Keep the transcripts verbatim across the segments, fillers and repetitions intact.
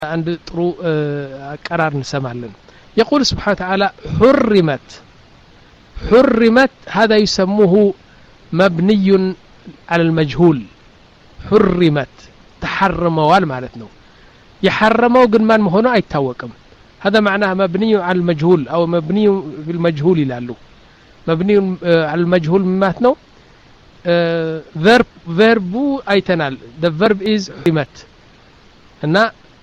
عند طرو قرار نسمعلن يقول سبحانه وتعالى حرمت حرمت هذا يسموه مبني على المجهول حرمت تحرموا معناته يحرموا ግን ማን መሆኑ አይታወቅም هذا معناه مبني على المجهول او مبني بالمجهول ይላሉ مبني على المجهول ማለት ነው verb verbu አይተናል the verb is حرمت እና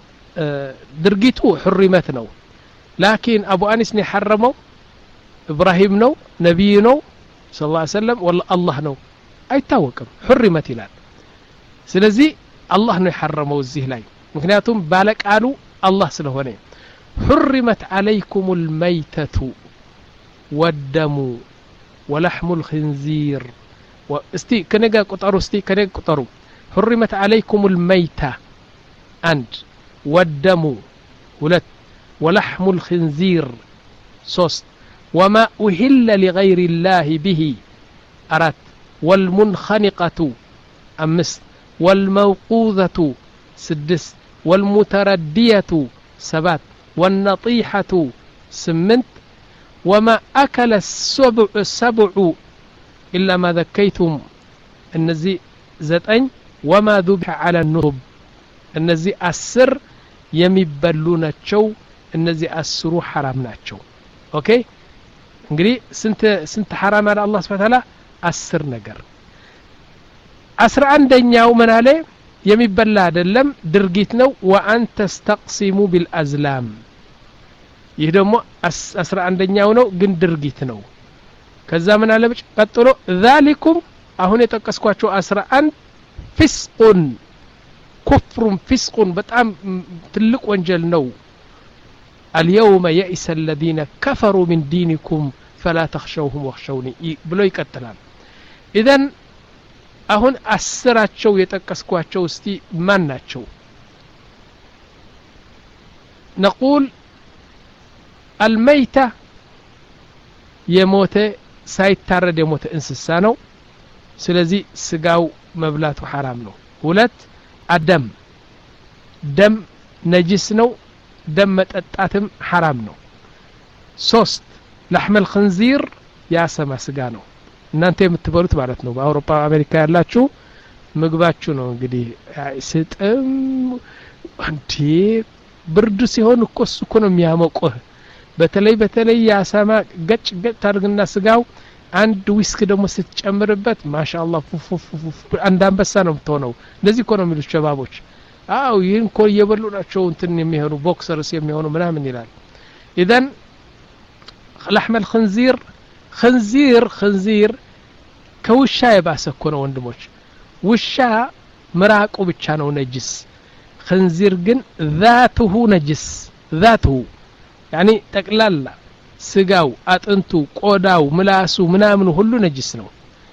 ድርጊቱ حرمت ነው لكن ابو انس ነው حرمው ابراهيم ነው ነብይ ነው ሰለላሁ ዐለይሂ ወሰለም ወላ አላህ ነው አይታወቅም حرمت ይላል ስለዚህ አላህ ነው يحرمው እዚህ ላይ ምክንያቱም ባለቃሉ አላህ ስለሆነ حرمت عليكم الميتة والدم ولحم الخنزير واستي كنجا قطروا استي كنجا قطروا حرمت عليكم الميتة عند والدم ولت ولحم الخنزير صوص وما أهل لغير الله به أرات والمنخنقة أمس والموقوذة سدس والمتردية سبات والنطيحة سمنت وما أكل السبع السبع إلا ما ذكيتم النزي زتين وما ذبح على النصب النزي السر يمبلوناتشو النزي السرو حرامناتشو اوكي እንግዲህ ስንት ስንት حرام على الله سبحانه وتعالى አስር ነገር አስራ አንደኛው ምን አለ የሚበላ አይደለም ድርጊት ነው وان تستقسموا بالازلام ይህ ደግሞ አስራ አንደኛው ነው ግን ድርጊት ነው ከዛ ምን አለ ቀጥሎ ذلكم አሁን የተቀስኳቸው አስራ አንድ فسق كفر فسق በጣም ትልቅ ወንጀል ነው اليوم يئس الذين كفروا من دينكم فلا تخشوهم واخشوني ብሎ ይቀጥላል اذا አሁን አስራቸው የተቀስኳቸው እስቲ ማን ናቸው نقول الميتة የሞተ ሳይታረድ የሞተ እንስሳ ነው ስለዚህ ስጋው መብላቱ حرام ነው ሁለት አደም ደም ነጅስ ነው ደም መጠጣትም حرام ነው ሶስት لحم الخنزير ያሰማ ስጋ ነው እናንተ የምትበሉት ማለት ነው በአውሮፓ አሜሪካ ያላችሁ ምግባችሁ ነው እንግዲህ ስጥም አንዴ ብርድ ሲሆን እኮ እኮ ነው የሚያሞቀው በተለይ በተለይ ያሰማ ገጭ ገጭ ታርግና ስጋው አንድ ዊስክ ደግሞ ስትጨምርበት ማሻአላህ ፉፉ አንድ አንበሳ ነው የምትሆነው እንደዚህ እኮ ነው የሚሉት ሸባቦች አው ይሄን እኮ እየበሉ ናቸው እንትን የሚሆኑ ቦክሰርስ የሚሆኑ ምናምን ይላል اذا لحم الخنزير خنزير خنزير ከውሻ የባሰ እኮ ነው ወንድሞች ውሻ ምራቁ ብቻ ነው ነጅስ خنزير ግን ذاته نجس ذاته يعني ጠቅላላ ስጋው አጥንቱ ቆዳው ምላሱ ምናምን ሁሉ ነጅስ ነው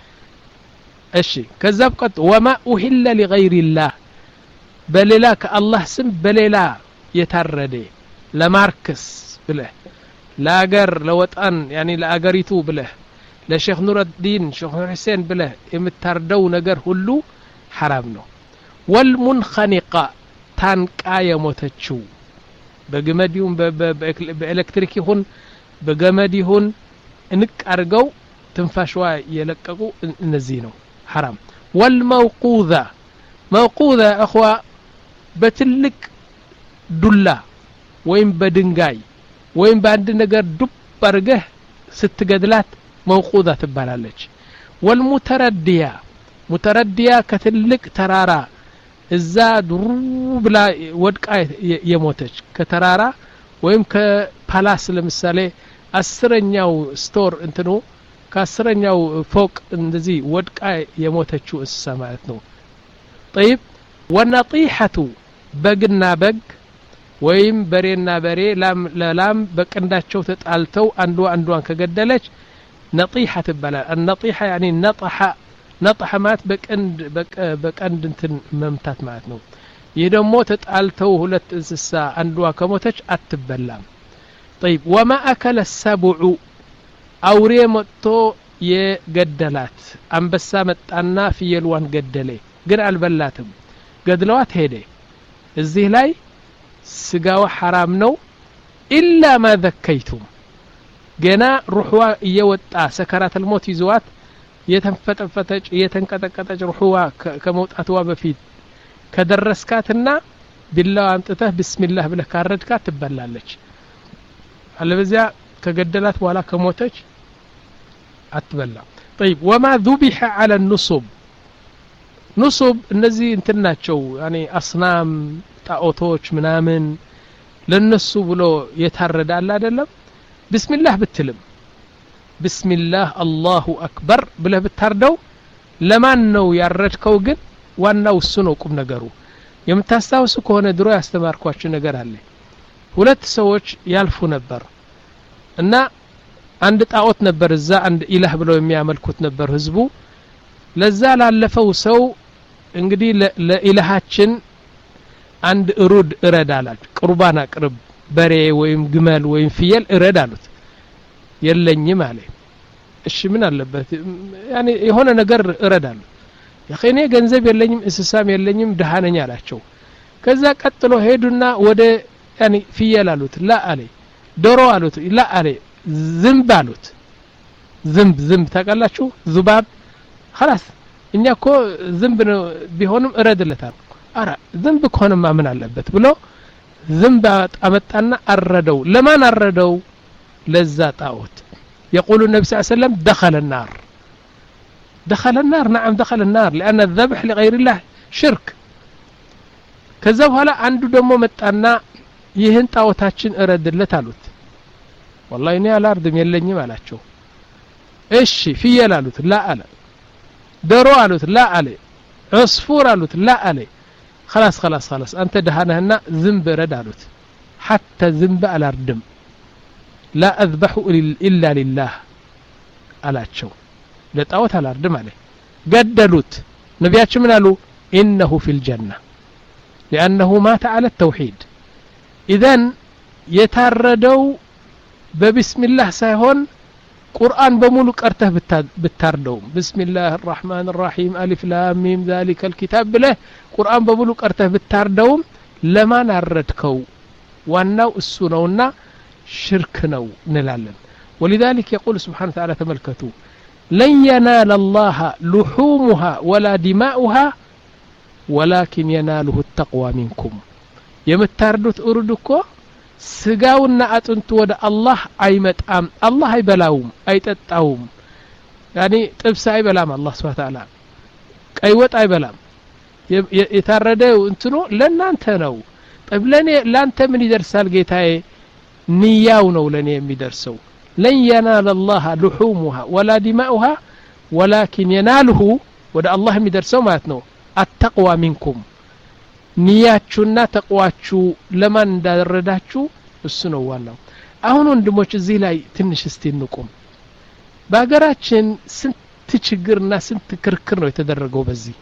እሺ ከዛ በቀጥ وما أهل لغير الله በሌላ ከአላህ ስም በሌላ የታረደ ለማርክስ ብለህ ለአገር ለወጣን يعني ለአገሪቱ ብለህ ለሼክ ኑረዲን ሼክ ሁሴን ብለህ የምታርደው ነገር ሁሉ حرام ነው والمنخنقة ታንቃ የሞተችው በገመዲውን በኤሌክትሪክ ይሁን በገመድ ይሁን እንቅ አርገው ትንፋሽዋ የለቀቁ እነዚህ ነው حرام والموقوذة موقوذة اخوا በትልቅ ዱላ ወይም በድንጋይ ወይም በአንድ ነገር ዱብ አርገህ ስትገድላት موقوذة ትባላለች والمتردية متردية ከትልቅ ተራራ እዛ ድሩ ብላ ወድቃ የሞተች ከተራራ ወይም ከፓላስ ለምሳሌ አስረኛው ስቶር እንትኑ ከአስረኛው ፎቅ እንደዚህ ወድቃ የሞተችው እንስሳ ማለት ነው طيب والنطيحة በግና በግ ወይም በሬና በሬ ላም ለላም በቀንዳቸው ተጣልተው አንዱ አንዱን ከገደለች نطيحة تبلا النطيحة يعني نطح نطح مات بقند بقند እንትን መምታት ማለት ነው ይሄ ደግሞ ተጣልተው ሁለት እንስሳ አንዷ ከሞተች አትበላም طيب وما اكل السبع አውሬ መጥቶ የገደላት አንበሳ መጣና ፍየልዋን ገደለ ግን አልበላትም ገድለዋት ሄደ እዚህ ላይ ስጋው حرام ነው إلا ما ذكيتم ገና ሩህዋ እየወጣ ሰከራት الموت ይዟት የተንፈጠፈጠች የተንቀጠቀጠች ሩህዋ ከመውጣትዋ በፊት ከደረስካትና ቢላው አንጥተህ ቢስሚላህ ብለህ ካረድካት ትበላለች አለበዚያ ከገደላት በኋላ ከሞተች አትበላ طيب وما ذبح على النصب نصب እነዚህ እንትናቸው يعني አስናም ጣዖቶች ምናምን ለነሱ ብሎ የታረዳል አይደለም ቢስሚላህ ብትልም ቢስሚላህ አላሁ አክበር ብለህ ብታርደው ለማን ነው ያረድከው ግን ዋናው እሱ ነው ቁም ነገሩ የምታስታውሱ ከሆነ ድሮ ያስተማርኳችሁ ነገር አለ ሁለት ሰዎች ያልፉ ነበር እና አንድ ጣዖት ነበር እዛ አንድ ኢላህ ብለው የሚያመልኩት ነበር ህዝቡ ለዛ ላለፈው ሰው እንግዲህ ለኢላሃችን አንድ እሩድ እረዳላች ቁርባን አቅርብ በሬ ወይም ግመል ወይም ፍየል እረዳሉት የለኝም አለ እሺ ምን አለበት ያኒ የሆነ ነገር እረዳሉ ያኺኔ ገንዘብ የለኝም እንስሳም የለኝም ደሃነኛ አላቸው ከዛ ቀጥሎ ሄዱና ወደ ያኒ ፍየል አሉት ላ አለ ዶሮ አሉት ላ አለ ዝምብ አሉት ዝምብ ዝምብ ታውቃላችሁ ዙባብ خلاص እኛ እኮ ዝምብ ቢሆንም እረድለታል አራ ዝምብ ከሆነማ ምን አለበት ብሎ ዝምብ አመጣና አረደው ለማን አረደው ለዛ ጣዖት يقول النبي صلى الله عليه وسلم دخل النار دخل النار نعم دخل النار لأن الذبح لغير الله شرك كذا بኋላ አንዱ ደግሞ መጣና ይህን ጣዖታችን እረድለት አሉት والله እኔ አላርድም የለኝም አላቸው እሺ ፍየል አሉት ላ አለ ዶሮ አሉት ላ አለ عصفور አሉት ላ አለ خلاص خلاص خلاص أنت دهنهنا ذنب رد علوت حتى ذنب على الردم لا أذبح إلا لله على تشو لتأوت على الردم عليه قدلوت نبياتش من قالوا إنه في الجنة لأنه مات على التوحيد إذن يتردوا ببسم الله سيهون قرآن بمولك أرته بالتردو بسم الله الرحمن الرحيم ألف لام ميم ذلك الكتاب له قرآن بمولك أرته بالتردو لما نردكو وانو السنونا شركنو نلالن ولذلك يقول سبحانه وتعالى تملكتو لن ينال الله لحومها ولا دماؤها ولكن يناله التقوى منكم يمتردوت أردكو ስጋውና አጥንቱ ወደ አላህ አይመጣም አላህ አይበላውም አይጠጣውም ያኒ ጥብስ አይበላም አላህ Subhanahu Ta'ala ቀይ ወጥ አይበላም የታረደው እንትኑ ለናንተ ነው ጠብለኔ ላንተ ምን ይደርሳል ጌታዬ ንያው ነው ለኔ የሚደርሰው لن ينال الله لحومها ولا دماؤها ولكن يناله ወደ አላህ የሚደርሰው ማለት ነው التقوى منكم ንያቹና ተቋዋቹ ለማን እንዳደረዳችሁ እሱ ነው ዋናው አሁን ወንድሞች እዚህ ላይ ትንሽ እስቲ እንቆም በአገራችን ስንት ችግርና ስንት ክርክር ነው የተደረገው በዚህ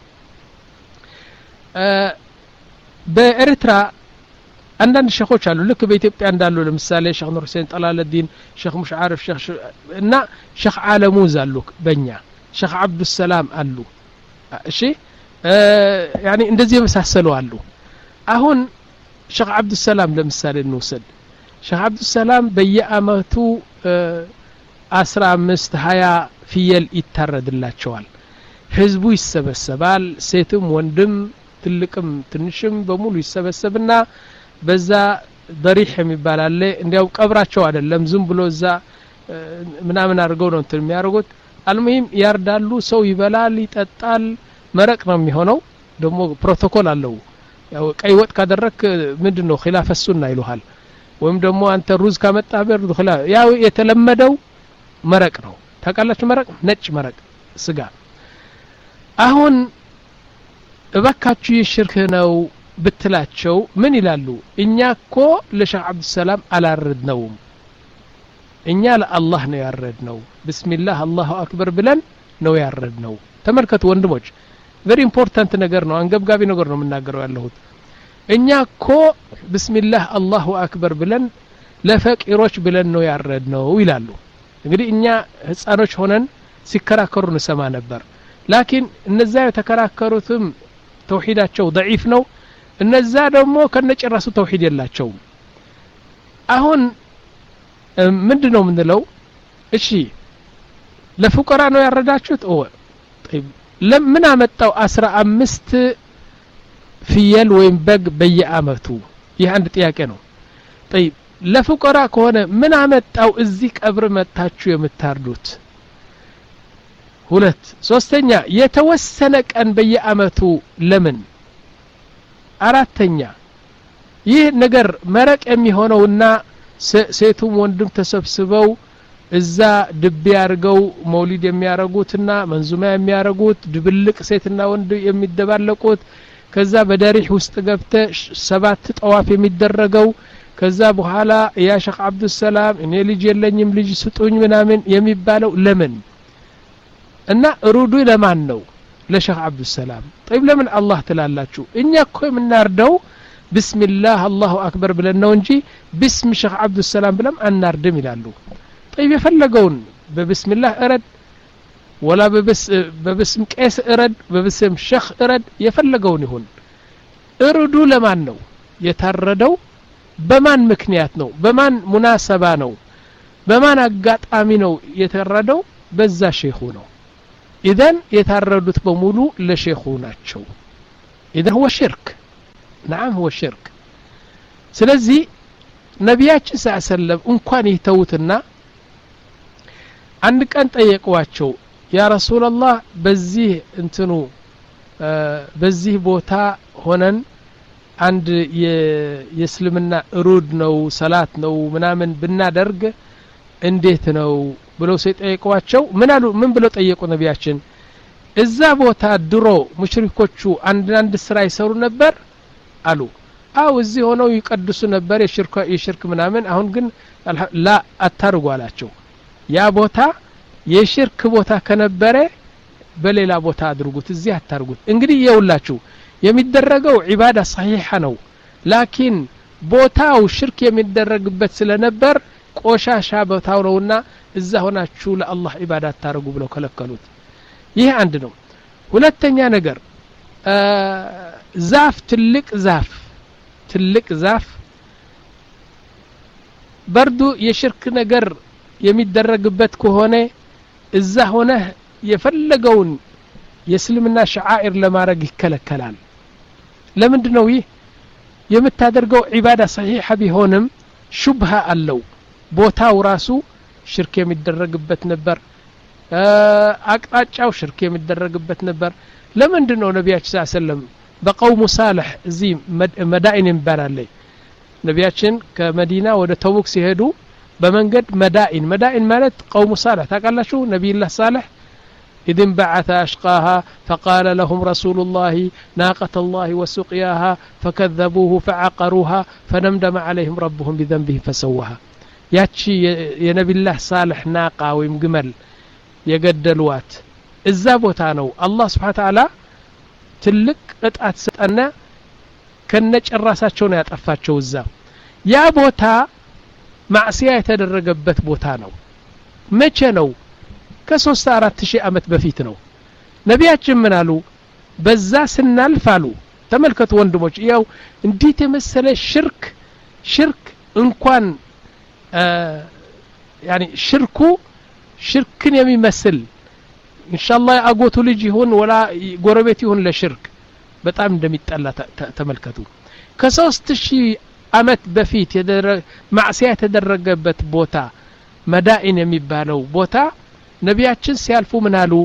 በኤርትራ አንዳንድ ሸኾች አሉ ልክ በኢትዮጵያ እንዳሉ ለምሳሌ ሼኽ ኑር ሁሴን ጠላለዲን ሼኽ ሙሽዓርፍ ሼኽ እና ሼኽ ዓለሙዝ አሉ በእኛ ሼኽ አብዱ ሰላም አሉ እሺ يعني እንደዚህ የመሳሰሉ አሉ አሁን ሼኽ አብዱ ሰላም ለምሳሌ እንውሰድ ሼኽ አብዱ ሰላም በየአመቱ አስራ አምስት ሃያ ፍየል ይታረድላቸዋል ህዝቡ ይሰበሰባል ሴትም ወንድም ትልቅም ትንሽም በሙሉ ይሰበሰብና በዛ ضريح የሚባል አለ እንዲያው ቀብራቸው አይደለም ዝም ብሎ እዛ ምናምን አድርገው ነው እንትን የሚያርጉት አልሙሂም ያርዳሉ ሰው ይበላል ይጠጣል መረቅ ነው የሚሆነው ደሞ ፕሮቶኮል አለው ያው ቀይ ወጥ ካደረክ ምንድነው ኺላፍ ሱና ይሉሃል ወይም ደሞ አንተ ሩዝ ካመጣህ በርዱ ኺላፍ ያው የተለመደው መረቅ ነው ታውቃላችሁ መረቅ ነጭ መረቅ ስጋ አሁን እባካችሁ ይሽርክ ነው ብትላቸው ምን ይላሉ እኛኮ ለሼኽ አብዱ ሰላም አላረድነው እኛ ለአላህ ነው ያረድነው ቢስሚላህ አላሁ አክበር ብለን ነው ያረድነው ተመልከቱ ወንድሞች very important ነገር ነው አንገብጋቢ ነገር ነው የምናገረው ያለሁት እኛኮ ቢስሚላህ አላሁ አክበር ብለን ለፈቂሮች ብለን ነው ያረድነው ይላሉ እንግዲህ እኛ ህፃኖች ሆነን ሲከራከሩ እንሰማ ነበር ላኪን እነዛ የተከራከሩትም ተውሂዳቸው ضعيف ነው እነዛ ደግሞ ከነጨራሱ ተውሂድ የላቸውም አሁን ምንድነው ምንለው እሺ ለፉቀራ ነው ያረዳችሁት ኦ طيب ለምን አመጣው አስራ አምስት ፍየል ወይም በግ በየአመቱ ይህ አንድ ጥያቄ ነው طيب ለፉቀራ ከሆነ ምን አመጣው እዚህ ቀብር መጣችሁ የምታርዱት ሁለት ሶስተኛ የተወሰነ ቀን በየአመቱ ለምን አራተኛ ይህ ነገር መረቅ የሚሆነውና ሴቱም ወንድም ተሰብስበው እዛ ድብ ያርገው መውሊድ የሚያረጉትና መንዙማ የሚያረጉት ድብልቅ ሴትና ወንድ የሚደባለቁት ከዛ በዳሪህ ውስጥ ገብተ ሰባት ጠዋፍ የሚደረገው ከዛ በኋላ ያ ሼክ አብዱ ሰላም እኔ ልጅ የለኝም ልጅ ስጡኝ ምናምን የሚባለው ለምን እና ሩዱ ለማን ነው ለሼክ አብዱ ሰላም طيب ለምን አላህ ትላላችሁ እኛ እኮ የምናርደው ቢስሚላህ አላሁ አክበር ብለን ነው እንጂ ቢስም ሼክ አብዱ ሰላም ብለም አናርድም ይላሉ طيب የፈለገውን በቢስሚላህ እረድ ወላ በብስ በብስም ቄስ እረድ በብስም ሼክ እረድ የፈለገውን ይሁን እርዱ ለማን ነው የታረደው በማን ምክንያት ነው በማን ሙናሰባ ነው በማን አጋጣሚ ነው የተረደው በዛ ሼኹ ነው ኢደን የታረዱት በሙሉ ለሼኹ ናቸው ኢደን هو ሽርክ نعم هو ሽርክ ስለዚህ ነብያችን ሰለላሁ እንኳን ይተውትና አንድ ቀን ጠየቁዋቸው ያ ረሱላህ በዚህ እንትኑ በዚህ ቦታ ሆነን አንድ የእስልምና ሩድ ነው ሰላት ነው ምናምን ብናደርግ እንዴት ነው ብለው ሲጠይቁዋቸው ምን አሉ ምን ብለው ጠየቁ ነብያችን እዛ ቦታ ድሮ ሙሽሪኮቹ አንድ አንድ ስራ ይሰሩ ነበር አሉ አው እዚህ ሆነው ይቀድሱ ነበር የሽርክ የሽርክ ምናምን አሁን ግን ላ አታርጉ አላቸው ያ ቦታ የሽርክ ቦታ ከነበረ በሌላ ቦታ አድርጉት እዚህ አታርጉት እንግዲህ ይውላችሁ የሚደረገው ዒባዳ صحيح ነው ላኪን ቦታው ሽርክ የሚደረግበት ስለነበር ቆሻሻ ቦታው ነውና እዛ ሆናችሁ ለአላህ ዒባዳ አታርጉ ብለው ከለከሉት ይሄ አንድ ነው ሁለተኛ ነገር ዛፍ ትልቅ ዛፍ ትልቅ ዛፍ በርዱ የሽርክ ነገር የሚደረግበት ከሆነ እዛ ሆነ የፈለገውን የእስልምና ሸዓኢር ለማድረግ ይከለከላል ለምንድነው ይህ የምታደርገው ዒባዳ صحيح ቢሆንም ሹብሃ አለው ቦታው ራሱ ሽርክ የሚደረግበት ነበር አቅጣጫው ሽርክ የሚደረግበት ነበር ለምንድነው ነብያችን ሰለላሁ በቀውሙ ሳልህ እዚህ መዳኢን ይባላል ነብያችን ከመዲና ወደ ተቡክ ሲሄዱ በመንገድ መዳኢን መዳኢን ማለት ቀውሙ ሳልህ ታውቃላችሁ ነብዩላህ ሳልህ إذن بعث أشقاها فقال لهم رسول الله ناقة الله وسقياها فكذبوه فعقروها فنمدم عليهم ربهم بذنبهم فسوها ياتشي يا نبي الله صالح ناقة ويمجمل يقدلوات الزابوتانو الله سبحانه وتعالى تلك اتقات ستأنا كنج الراساتشون يتقفاتشو الزاب يا بوتا معصية يتدرقبت بوتانو مچنو ከሶስት አራት ሺህ አመት በፊት ነው ነብያችን ምን አሉ በዛ ስናልፍ አሉ ተመልከቱ ወንድሞች ያው እንዴት የመሰለ ሽርክ ሽርክ እንኳን يعني ሽርኩ ሽርክን የሚመስል ኢንሻአላህ አጎቱ ልጅ ይሁን ወላ ጎረቤት ይሁን ለሽርክ በጣም እንደሚጣላ ተመልከቱ ከሶስት ሺህ አመት በፊት የደረ ማዕሲያ የተደረገበት ቦታ መዳኢን የሚባለው ቦታ ነብያችን ሲያልፉ ምን አሉ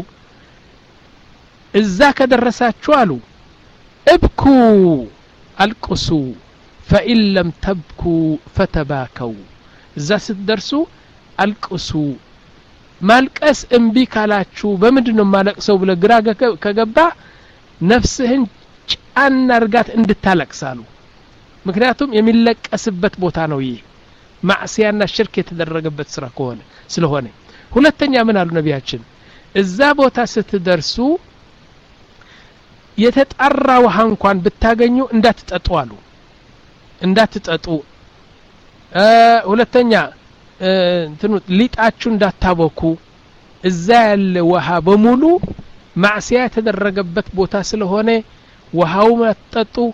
እዛ ከደረሳችሁ አሉ እብኩ አልቁሱ فإن لم تبكوا فتباكوا እዛ ስትደርሱ አልቁሱ ማልቀስ እምቢ ካላችሁ በምንድነው ማለቅሰው ብለ ግራ ከገባ ነፍስህን ጫና አርጋት እንድታለቅሳሉ ምክንያቱም የሚለቀስበት ቦታ ነው ይሄ ማዕሲያና ሽርክ የተደረገበት ስራ ከሆነ ስለሆነ ሁለተኛ ምን አሉ ነብያችን እዛ ቦታ ስትደርሱ የተጣራ ውሃ እንኳን ብታገኙ እንዳትጠጡ አሉ እንዳትጠጡ ሁለተኛ እንትኑ ሊጣችሁ እንዳታቦኩ እዛ ያለ ውሃ በሙሉ ማዕሲያ የተደረገበት ቦታ ስለሆነ ውሃው ማትጠጡ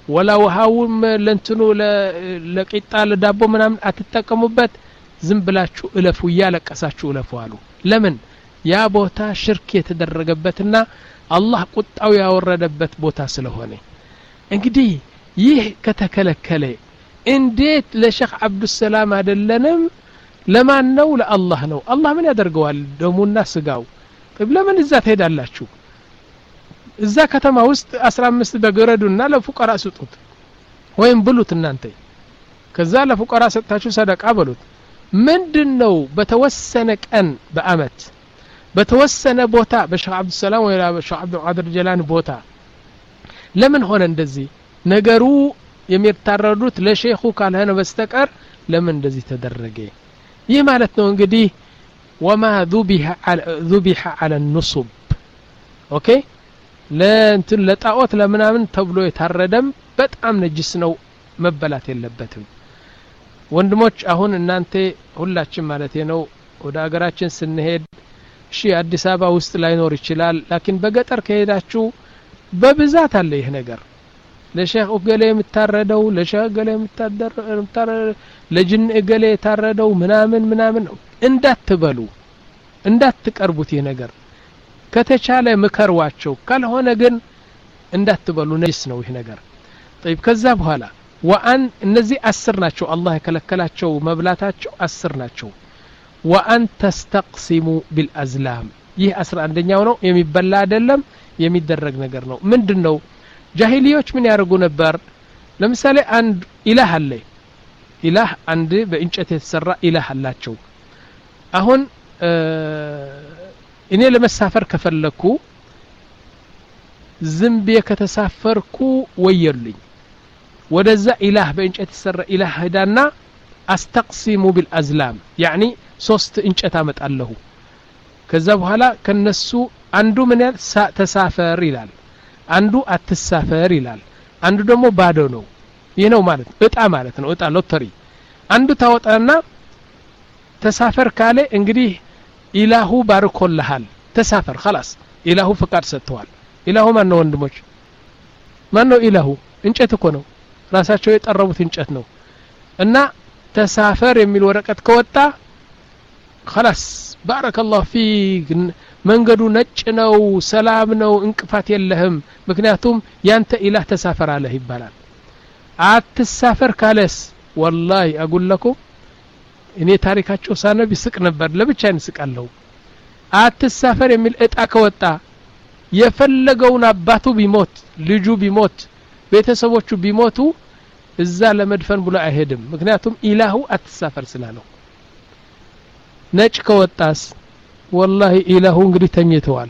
ولا ውሃውም ለንትኑ ለቂጣ ለዳቦ ምናምን አትጠቀሙበት ዝም ብላችሁ እለፉ ያለቀሳችሁ እለፉ አሉ ለምን ያ ቦታ ሽርክ የተደረገበትና አላህ ቁጣው ያወረደበት ቦታ ስለሆነ እንግዲህ ይህ ከተከለከለ እንዴት ለሼክ አብዱስ ሰላም አይደለንም ለማን ነው ለአላህ ነው አላህ ምን ያደርገዋል ደሙና ስጋው ለምን እዛ ትሄዳላችሁ እዛ ከተማ ውስጥ አስራ አምስት በገረዱና ለፉቀራ ስጡት ወይም ብሉት እናንተ ከዛ ለፉቀራ ሰጣችሁ ሰደቃ በሉት ምንድነው በተወሰነ ቀን በአመት በተወሰነ ቦታ በሼክ አብዱስ ሰላም ወይ በሼክ አብዱል ቃድር ጀላኒ ቦታ ለምን ሆነ እንደዚህ ነገሩ የሚታረዱት ለሼኹ ካልሆነ በስተቀር ለምን እንደዚህ ተደረገ ይህ ማለት ነው እንግዲህ وما ذبح على ذبح على النصب ኦኬ ለእንትን ለጣዖት ለምናምን ተብሎ የታረደም በጣም ነጅስ ነው መበላት የለበትም ወንድሞች አሁን እናንተ ሁላችን ማለት ነው ወደ ሀገራችን ስንሄድ እሺ አዲስ አበባ ውስጥ ላይኖር ይችላል ላኪን በገጠር ከሄዳችሁ በብዛት አለ ይሄ ነገር ለሼክ እገሌ የምታረደው ለሼክ እገሌ የምታደር ለጅን እገሌ የታረደው ምናምን ምናምን እንዳትበሉ እንዳትቀርቡት ይሄ ነገር ከተቻለ ምከርዋቸው ካልሆነ ግን እንዳትበሉ ነጅስ ነው ይሄ ነገር طيب ከዛ በኋላ ወአን እነዚህ አስር ናቸው አላህ የከለከላቸው መብላታቸው አስር ናቸው ወአን ተስተቅሲሙ ቢልአዝላም ይህ አስራ አንደኛው ነው የሚበላ አይደለም የሚደረግ ነገር ነው ምንድነው ጃሂሊዮች ምን ያደርጉ ነበር ለምሳሌ አንድ ኢላህ አለ ኢላህ አንድ በእንጨት የተሰራ ኢላህ አላቸው አሁን እኔ ለመሳፈር ከፈለኩ ዝምቤ ከተሳፈርኩ ወየልኝ ወደዛ ኢላህ በእንጨት የተሰራ ኢላህ ሄዳና አስተቅሲሙ ቢልአዝላም يعني ሶስት እንጨት አመጣለሁ ከዛ በኋላ ከነሱ አንዱ ምን ያል ተሳፈር ይላል አንዱ አትሳፈር ይላል አንዱ ደግሞ ባዶ ነው ይሄ ነው ማለት እጣ ማለት ነው እጣ ሎተሪ አንዱ ታወጣና ተሳፈር ካለ እንግዲህ ኢላሁ ባርኮልሃል ተሳፈር خلاص ኢላሁ ፍቃድ ሰጥቷል ኢላሁ ማን ነው ወንድሞች ማን ነው ኢላሁ እንጨት እኮ ነው ራሳቸው የጠረቡት እንጨት ነው እና ተሳፈር የሚል ወረቀት ከወጣ خلاص بارك الله فيك መንገዱ ነጭ ነው ሰላም ነው እንቅፋት የለህም ምክንያቱም ያንተ ኢላህ ተሳፈር አለህ ይባላል አትሳፈር ካለስ والله اقول لكم እኔ ታሪካቸው ሳነብ ይስቅ ነበር ለብቻ እንስቃለሁ አትሳፈር የሚል እጣ ከወጣ የፈለገውን አባቱ ቢሞት ልጁ ቢሞት ቤተሰቦቹ ቢሞቱ እዛ ለመድፈን ብሎ አይሄድም ምክንያቱም ኢላሁ አትሳፈር ስላለው ነጭ ከወጣስ والله ኢላሁ እንግዲህ ተኝተዋል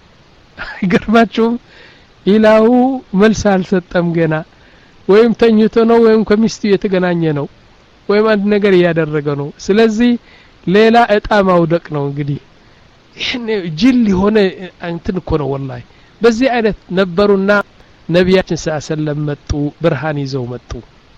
ይገርማችሁ ኢላሁ መልስ አልሰጠም ገና ወይም ተኝቶ ነው ወይም ከሚስቱ የተገናኘ ነው ወይም አንድ ነገር ያደረገ ነው ስለዚህ ሌላ እጣ ማውደቅ ነው እንግዲህ ይሄን ጅል ሆነ እንትን እኮ ነው والله በዚህ አይነት ነበሩና ነብያችን ሰለላሁ መጡ ብርሃን ይዘው መጡ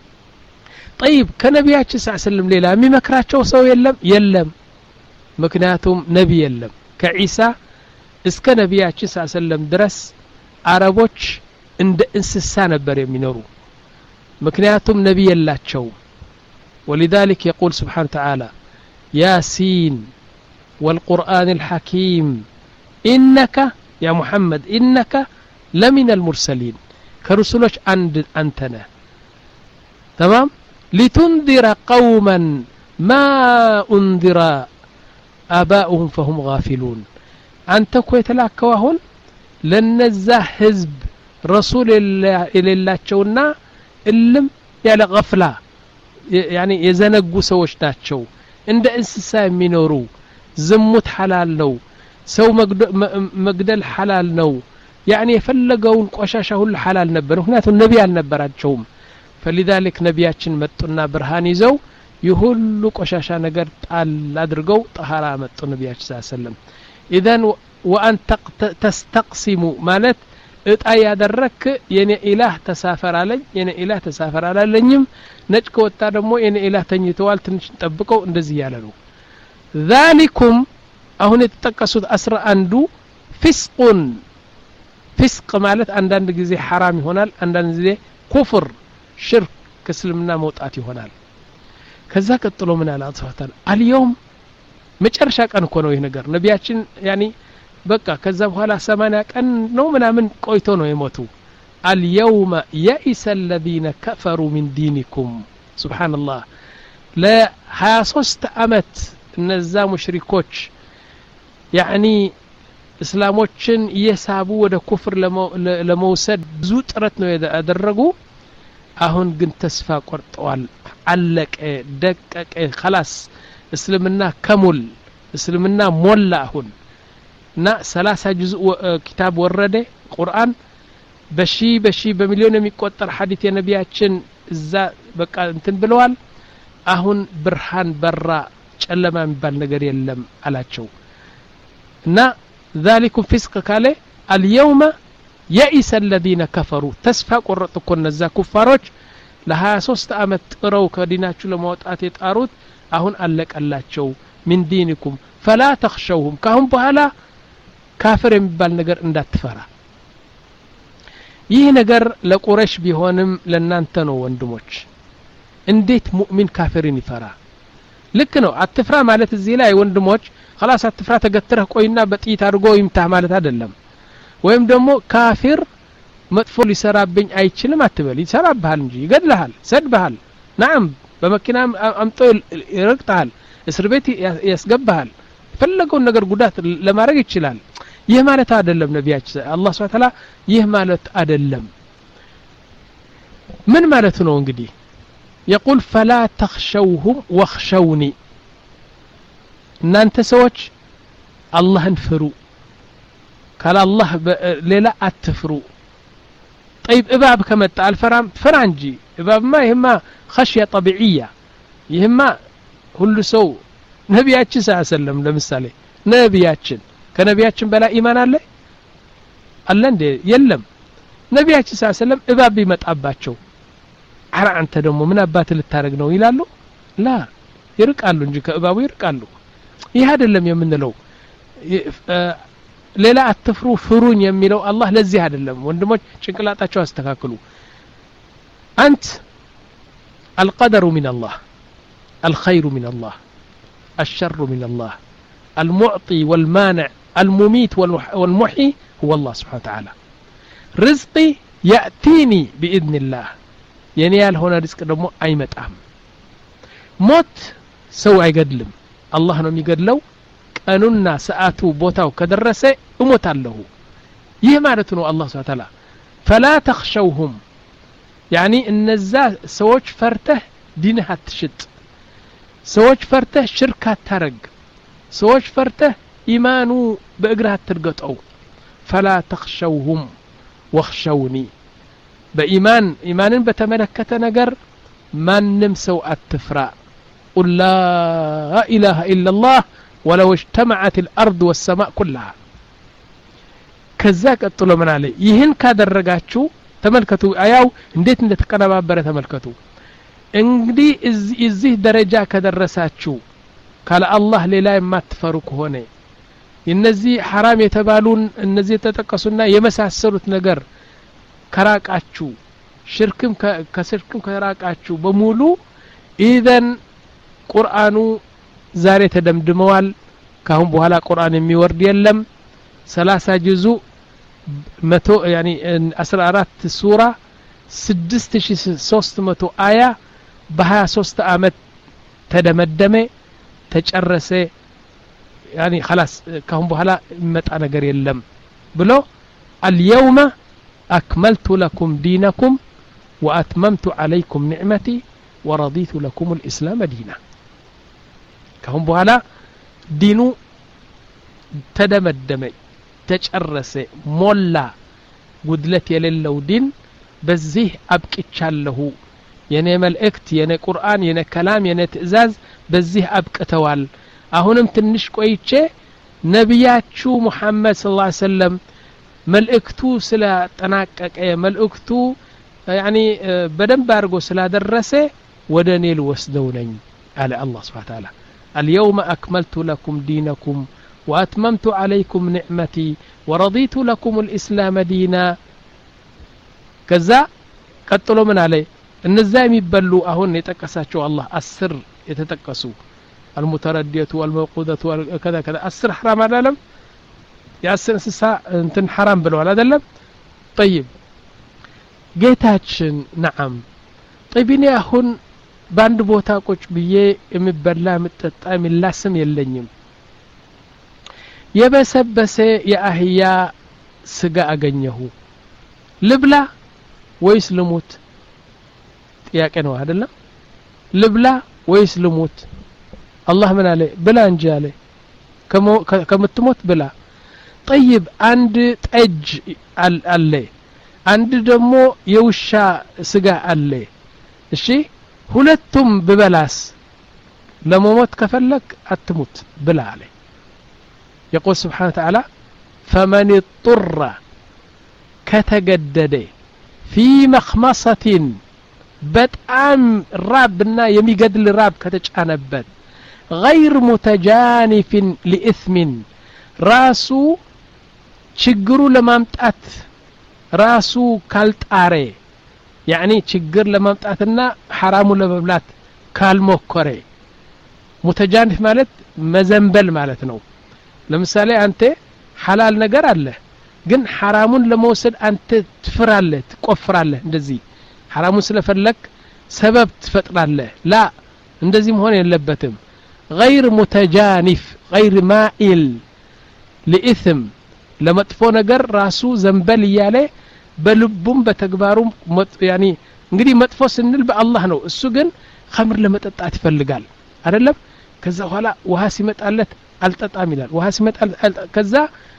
طيب ከነብያችን ሰለላሁ ሌላ የሚመክራቸው ሰው የለም የለም ምክንያቱም ነብይ የለም ከኢሳ እስከ ነብያችን ሰለላሁ ድረስ አረቦች እንደ እንስሳ ነበር የሚኖሩ ምክንያቱም ነብይ የላቸው ولذلك يقول سبحانه وتعالى ياسين والقرآن الحكيم إنك يا محمد إنك لمن المرسلين كرسولش عند أنتنا تمام لتنذر قوما ما أنذر آباؤهم فهم غافلون أنت كويت لاكواهن لنزا حزب رسول الله تشونا إلم يالا غفلة يعني يزنقوا سوش ناتشو عند انسسا يمينورو زموت حلال نو سو مقدل حلال نو يعني يفلقون قشاشة هل حلال نبر هنا النبي النبراتشوم فلذلك نبياتشن متنا برهاني زو يهل قشاشة نقر الادرقو طهارة متو نبياتش صلى الله عليه وسلم إذن وأن تستقسموا مالت እጣ ያደረክ የኔ ኢላህ ተሳፈር አለኝ የኔ ኢላህ ተሳፈር አላለኝም ነጭ ከወጣ ደግሞ የኔ ኢላህ ተኝተዋል ትንሽ ጠብቀው እንደዚህ ያለ ነው ذلكم አሁን የተጠቀሱት አስራ አንዱ ፊስቁን ፊስቅ ማለት አንዳንድ ጊዜ حرام ይሆናል አንዳንድ ጊዜ ኩፍር ሽርክ ከእስልምና መውጣት ይሆናል ከዛ ቀጥሎ ምን አለ አላህ ተዓላ አልየውም መጨረሻ ቀን እኮ ነው ይሄ ነገር ነቢያችን ያኒ በቃ ከዛ በኋላ ሰማንያ ቀን ነው ምናምን ቆይቶ ነው የሞቱ اليوم يئس الذين كفروا من دينكم سبحان الله لا ሀያሶስት አመት እነዛ ሙሽሪኮች ያኒ እስላሞችን እየሳቡ ወደ ኩፍር ለመውሰድ ብዙ ጥረት ነው ያደረጉ አሁን ግን ተስፋ ቆርጠዋል አለቀ ደቀቀ خلاص እስልምና ከሙል እስልምና ሞላ አሁን እና ሰላሳ ጁዝ ኪታብ ወረደ ቁርአን በሺ በሺ በሚሊዮን የሚቆጠር ሐዲስ የነቢያችን እዛ በቃ እንትን ብለዋል አሁን ብርሃን በራ ጨለማ የሚባል ነገር የለም አላቸው እና ذلكم فسق ካለ اليوم يئس الذين كفروا ተስፋ ቆረጡ እኮ እነዛ ኩፋሮች ለ23 አመት ጥረው ከዲናቸው ለማውጣት የጣሩት አሁን አለቀላቸው من دينكم فلا تخشوهم ካሁን በኋላ ካፍር የሚባል ነገር እንዳትፈራ ይህ ነገር ለቁረሽ ቢሆንም ለናንተ ነው ወንድሞች እንዴት ሙእሚን ካፍርን ይፈራ ልክ ነው አትፍራ ማለት እዚህ ላይ ወንድሞች خلاص አትፍራ ተገትረህ ቆይና በጥይት አድርጎ ይምታህ ማለት አይደለም ወይም ደግሞ ካፊር መጥፎ ሊሰራብኝ አይችልም አትበል ይሰራብሃል እንጂ ይገድልሃል ሰድብሃል نعم በመኪና አምጦ ይረግጣል እስር ቤት ያስገባሃል ፈለገው ነገር ጉዳት ለማድረግ ይችላል ይህ ማለት አይደለም ነቢያችን አላህ Subhanahu Ta'ala ይህ ማለት አይደለም ምን ማለት ነው እንግዲህ يقول فلا تخشوهم واخشوني እናንተ ሰዎች አላህን ፍሩ ካለ አላህ ሌላ አትፍሩ طيب እባብ ከመጣ አልፈራም ፍራ እንጂ እባብማ ይሄማ خشيه طبيعيه ይሄማ ሁሉ ሰው ነቢያችን ሰለላሁ ለምሳሌ ነቢያችን ከነቢያችን በላይ ኢማን አለ አለ እንዴ የለም ነቢያችን ሰለላሁ እባብ ይመጣባቸው አራ አንተ ደግሞ ምን አባት ልታረግ ነው ይላሉ ላ ይርቃሉ እንጂ ከእባቡ ይርቃሉ ይህ አይደለም የምንለው ሌላ አትፍሩ ፍሩኝ የሚለው አላህ ለዚህ አይደለም ወንድሞች ጭንቅላታቸው አስተካክሉ አንተ القدر من الله الخير من الله الشر من الله المعطي والمانع المميت والمحيي هو الله سبحانه وتعالى رزقي يأتيني بإذن الله ينيال هنا رزق دمو أي متأم موت سوى يقدلم الله نم يقدلو أننا سآتو بوتاو كدرسة أموت له يهمارتنو الله سبحانه وتعالى فلا تخشوهم يعني إن الزا سوج فرته دينها تشت سوج فرته شركة ترق سوج فرته إيمانو بإقرها ترقطعو فلا تخشوهم واخشوني بإيمان إيمان بتملكة نقر ما نمسو التفراء قل لا إله إلا الله ولو اجتمعت الأرض والسماء كلها كذاك الطلو من عليه يهن كادر رقاتشو تملكتو آياو انديت انديت قنبابرة تملكتو انجدي ازيه درجة كدرساتشو قال الله للا ما تفرق هوني النزي حرام يتبالون النزي تتقصنا يمساسرت نقر كراقاتشو شركم كسركم كراقاتشو بمولو إذن قرآنو ዛሬ ተደምድመዋል ካሁን በኋላ ቁርአን የሚወርድ የለም ሰላሳ ጁዙ መቶ ያኒ አስራ አራት ሱራ ስድስት ሺህ ሶስት መቶ አያ በ23 አመት ተደመደመ ተጨረሰ ያኒ خلاص ካሁን በኋላ መጣ ነገር የለም ብሎ اليوم أكملت لكم دينكم وأتممت عليكم نعمتي ورضيت لكم الإسلام دينا كهم بوالا دينو تدمدم تجرس مولا قدلت يللو دين بزيه أبكتشاله يني ملئكت يني قرآن يني كلام يني تئزاز بزيه أبكتوال أهونم تنش كويتشي نبياتشو محمد صلى الله عليه وسلم ملئكتو سلا تناكك ملئكتو يعني بدن بارغو سلا درسه ودنيل وسدونين على الله سبحانه وتعالى اليوم أكملت لكم دينكم وأتممت عليكم نعمتي ورضيت لكم الإسلام دينا كذا ቀጥሎ ምን አለ እነዛ የሚበሉ አሁን የጠቀሳቸው አላህ አስር የተጠቀሱ المتردية والموقودة وكذا كذا أسر حرام على يأسر انسسا انتن حرام بالولا دلم طيب جيتاتشن نعم طيب إني أهون باند بوتا قوش بيه يمبرلا متطا ملاسم يلنيم يبسبس يا أهيا سقا أغنيه لبلا ويس لموت يا كانوا هذا لا لبلا ويس لموت الله من عليه بلا انجي عليه كم تموت بلا طيب عند تأج عليه عند دمو يوشا سقا عليه الشي ሁለቱም ببلاس لما موت كفلك أتموت بلا عليه يقول سبحانه وتعالى فمن اضطر كتجدد في مخمصة بتأم رابنا يميقدل راب كتجانبت غير متجانف لإثم راسو شجرو لمامتات راسو كالتاري يعني شجر لمامتاتنا حرام لمبلات كالموكري متجانف مالت مزنبل مالتنو لمثالي أنت حلال نجر الله جن حرامون لموسد أنت تفرله تقفرله እንደዚህ حرامون ስለፈለክ سبب تفطرله لا እንደዚህ መሆን የለበትም غير متجانف غير مائل لإثم ለመጥፎ ነገር ራሱ ዘንበል ያለ በልቡም በተግባሩም يعني እንግዲህ መጥፎ ስንል በአላህ ነው እሱ ግን ኸምር ለመጠጣት ይፈልጋል አይደለም ከዛ በኋላ ውሃ ሲመጣለት አልጠጣም ይላል ውሃ ሲመጣል ከዛ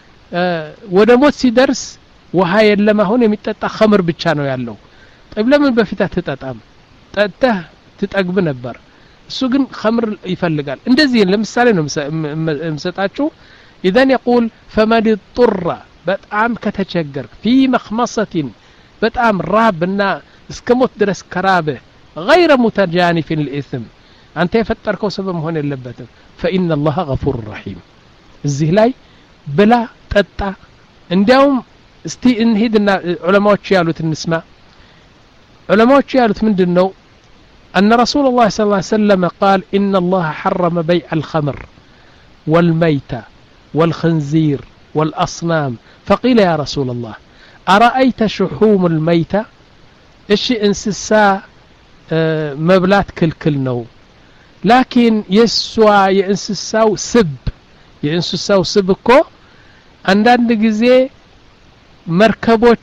ወደ ሞት ሲደርስ ውሃ የለም አሁን የሚጠጣ ኸምር ብቻ ነው ያለው طيب ለምን በፊት አትጠጣም ጠጥተህ ትጠግብ ነበር እሱ ግን ኸምር ይፈልጋል እንደዚህ ለምሳሌ ነው መስጣችሁ اذا يقول فمن اضطر በጣም ከተቸገር في مخمصة በጣም ራብና እስከሞት ድረስ ከራበ غير متجانف للإثم አንተ የፈጠርከው ሰበብ መሆን የለበትም فإن الله غفور رحيم እዚህ ላይ ብላ ጠጣ እንዲያውም እስቲ እንሂድና ዑለማዎች ያሉት እንስማ ዑለማዎች ያሉት ምንድነው أن رسول الله صلى الله عليه وسلم قال إن الله حرم بيع الخمر والميتة والخنزير والأصنام فقيل يا رسول الله أرأيت شحوم الميتة إشي انسسا مبلات كل كل نو لكن يسوى ينسساو سب ينسساو سبكو عندنا ጊዜ መርከቦች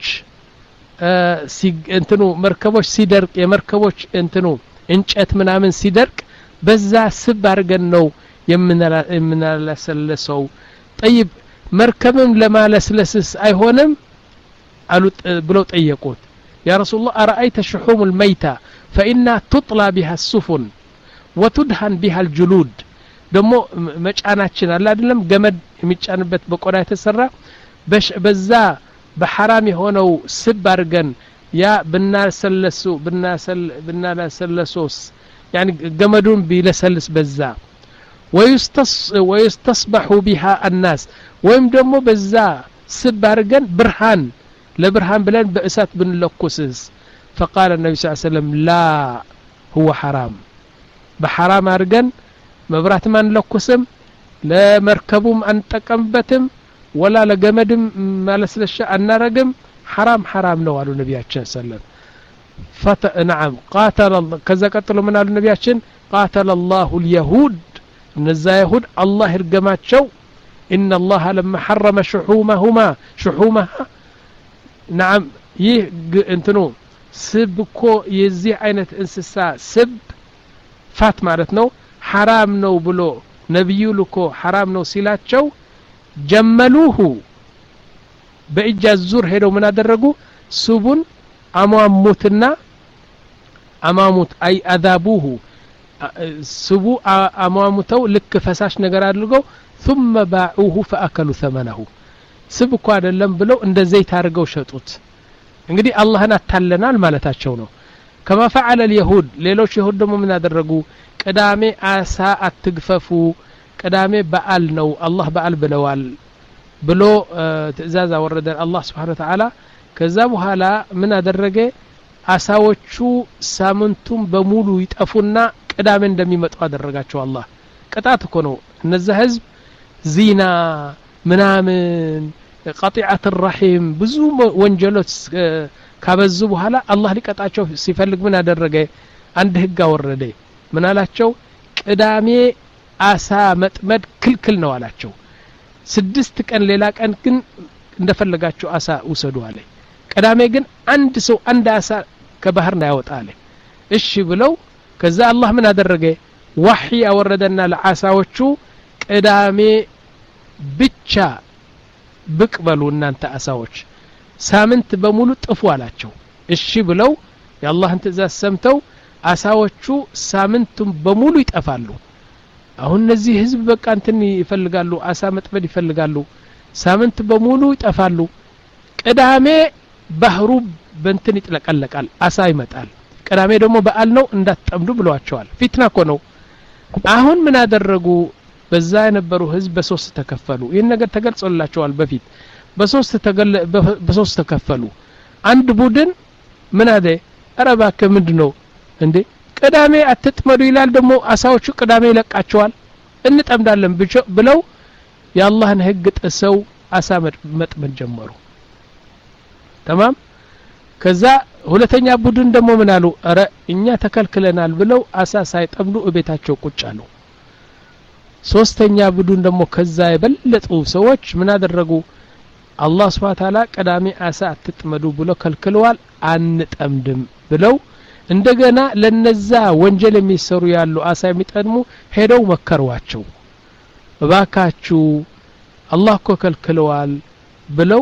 እንትኑ መርከቦች ሲደርቅ የመርከቦች እንትኑ እንጨት ምናምን ሲደርቅ በዛ ስብ አርገን ነው የምናለሰለሰው طيب መርከብም ለማለስለስስ አይሆንም አሉ ብለው ጠየቁት يا رسول الله أرأيت شحوم الميتة فإنها تطلى بها السفن وتدهن بها الجلود ደሞ መጫናችን አለ አይደለም ገመድ የሚጫንበት በቆዳ የተሰራ በዛ በሐራም የሆነው ስብ አርገን ያ ብናሰለሱ ብናሰል ብናሰለሶስ يعني ገመዱን ቢለሰልስ በዛ ويستص ويستصبح بها الناس ወይም ደሞ በዛ ስብ አርገን ብርሃን ለብርሃን ብለን በእሳት ብንለኩስስ فقال النبي صلى الله عليه وسلم لا هو حرام بحرام አርገን መብራት ማን ለኩስም ለመርከቡም አንጠቀምበትም ولا ለገመድም ማለስለሻ አናረግም حرام حرام ነው አሉ ነብያችን ሰለላሁ فت نعم قاتل كذا قتلوا من አሉ ነብያችን قاتل الله اليهود እነዛ ይሁድ አላህ ይርገማቸው ان الله لما حرم شحومهما شحومها نعم ይህ እንትኑ ስብኮ የዚህ አይነት እንስሳ ስብ ፋት ማለት ነው حرام ነው ብሎ ነብዩ ልኮ حرام ነው ሲላቸው ጀመሉሁ በእጃዙር ሄደው ምን አደረጉ ሱቡን አማሙትና አማሙት አይ አዳቡሁ ሱቡ አማሙተው ልክ ፈሳሽ ነገር አድርገው ثم باعوه فاكلوا ثمنه ስብኮ አይደለም ብለው እንደ ዘይት አድርገው ሸጡት እንግዲህ አላህን አታለናል ማለታቸው ነው كما فعل اليهود ሌሎች ይሁድ ደግሞ ምን አደረጉ ቅዳሜ አሳ አትግፈፉ ቅዳሜ በዓል ነው አላህ በዓል ብለዋል ብሎ ትእዛዝ አወረደ አላህ Subhanahu Wa Ta'ala ከዛ በኋላ ምን አደረገ አሳዎቹ ሳምንቱን በሙሉ ይጠፉና ቅዳሜ እንደሚመጡ አደረጋቸው አላህ ቅጣት እኮ ነው እነዛ ህዝብ ዚና ምናምን قطيعة الرحم ብዙ ወንጀሎች ካበዙ በኋላ አላህ ሊቀጣቸው ሲፈልግ ምን አደረገ አንድ ህግ አወረደ ምን አላቸው ቅዳሜ አሳ መጥመድ ክልክል ነው አላቸው ስድስት ቀን ሌላ ቀን ግን እንደፈለጋቸው አሳ ውሰዱ አለ ቅዳሜ ግን አንድ ሰው አንድ አሳ ከባህር ነው ያወጣለ እሺ ብለው ከዛ አላህ ምን አደረገ ወህይ አወረደና ለአሳዎቹ ቅዳሜ ብቻ ብቅበሉ እናንተ አሳዎች ሳምንት በሙሉ ጥፉ አላቸው እሺ ብለው የአላህን ትእዛዝ ሰምተው አሳዎቹ ሳምንቱን በሙሉ ይጠፋሉ አሁን እነዚህ ህዝብ በቃ እንትን ይፈልጋሉ አሳ መጥመድ ይፈልጋሉ ሳምንት በሙሉ ይጠፋሉ ቅዳሜ ባህሩ በእንትን ይጥለቀለቃል አሳ ይመጣል ቅዳሜ ደግሞ በዓል ነው እንዳትጠምዱ ብለዋቸዋል ፊትና እኮ ነው አሁን ምን አደረጉ በዛ የነበሩ ህዝብ በሶስት ተከፈሉ ይሄን ነገር ተገልጾላቸዋል በፊት በሶስት ተገለ በሶስት ተከፈሉ አንድ ቡድን ምን አደ አረባከ ምንድነው እንዴ ቅዳሜ አትጥመዱ ይላል ደግሞ አሳዎቹ ቅዳሜ ይለቃቸዋል እንጠምዳለን ብለው የአላህን ህግ ጥሰው አሳ መጥመድ ጀመሩ تمام ከዛ ሁለተኛ ቡድን ደግሞ ምን አሉ አረ እኛ ተከልክለናል ብለው አሳ ሳይጠምዱ እቤታቸው ቁጭ አሉ ሶስተኛ ቡድን ደግሞ ከዛ የበለጡ ሰዎች ምን አደረጉ አላህ Subhanahu Wa Ta'ala ቅዳሜ አሳ አትጥመዱ ብሎ ከልክለዋል አንጠምድም ብለው እንደገና ለነዛ ወንጀል የሚሰሩ ያሉ አሳ የሚጠድሙ ሄደው መከሯቸው እባካችሁ አላህ እኮ ከልክለዋል ብለው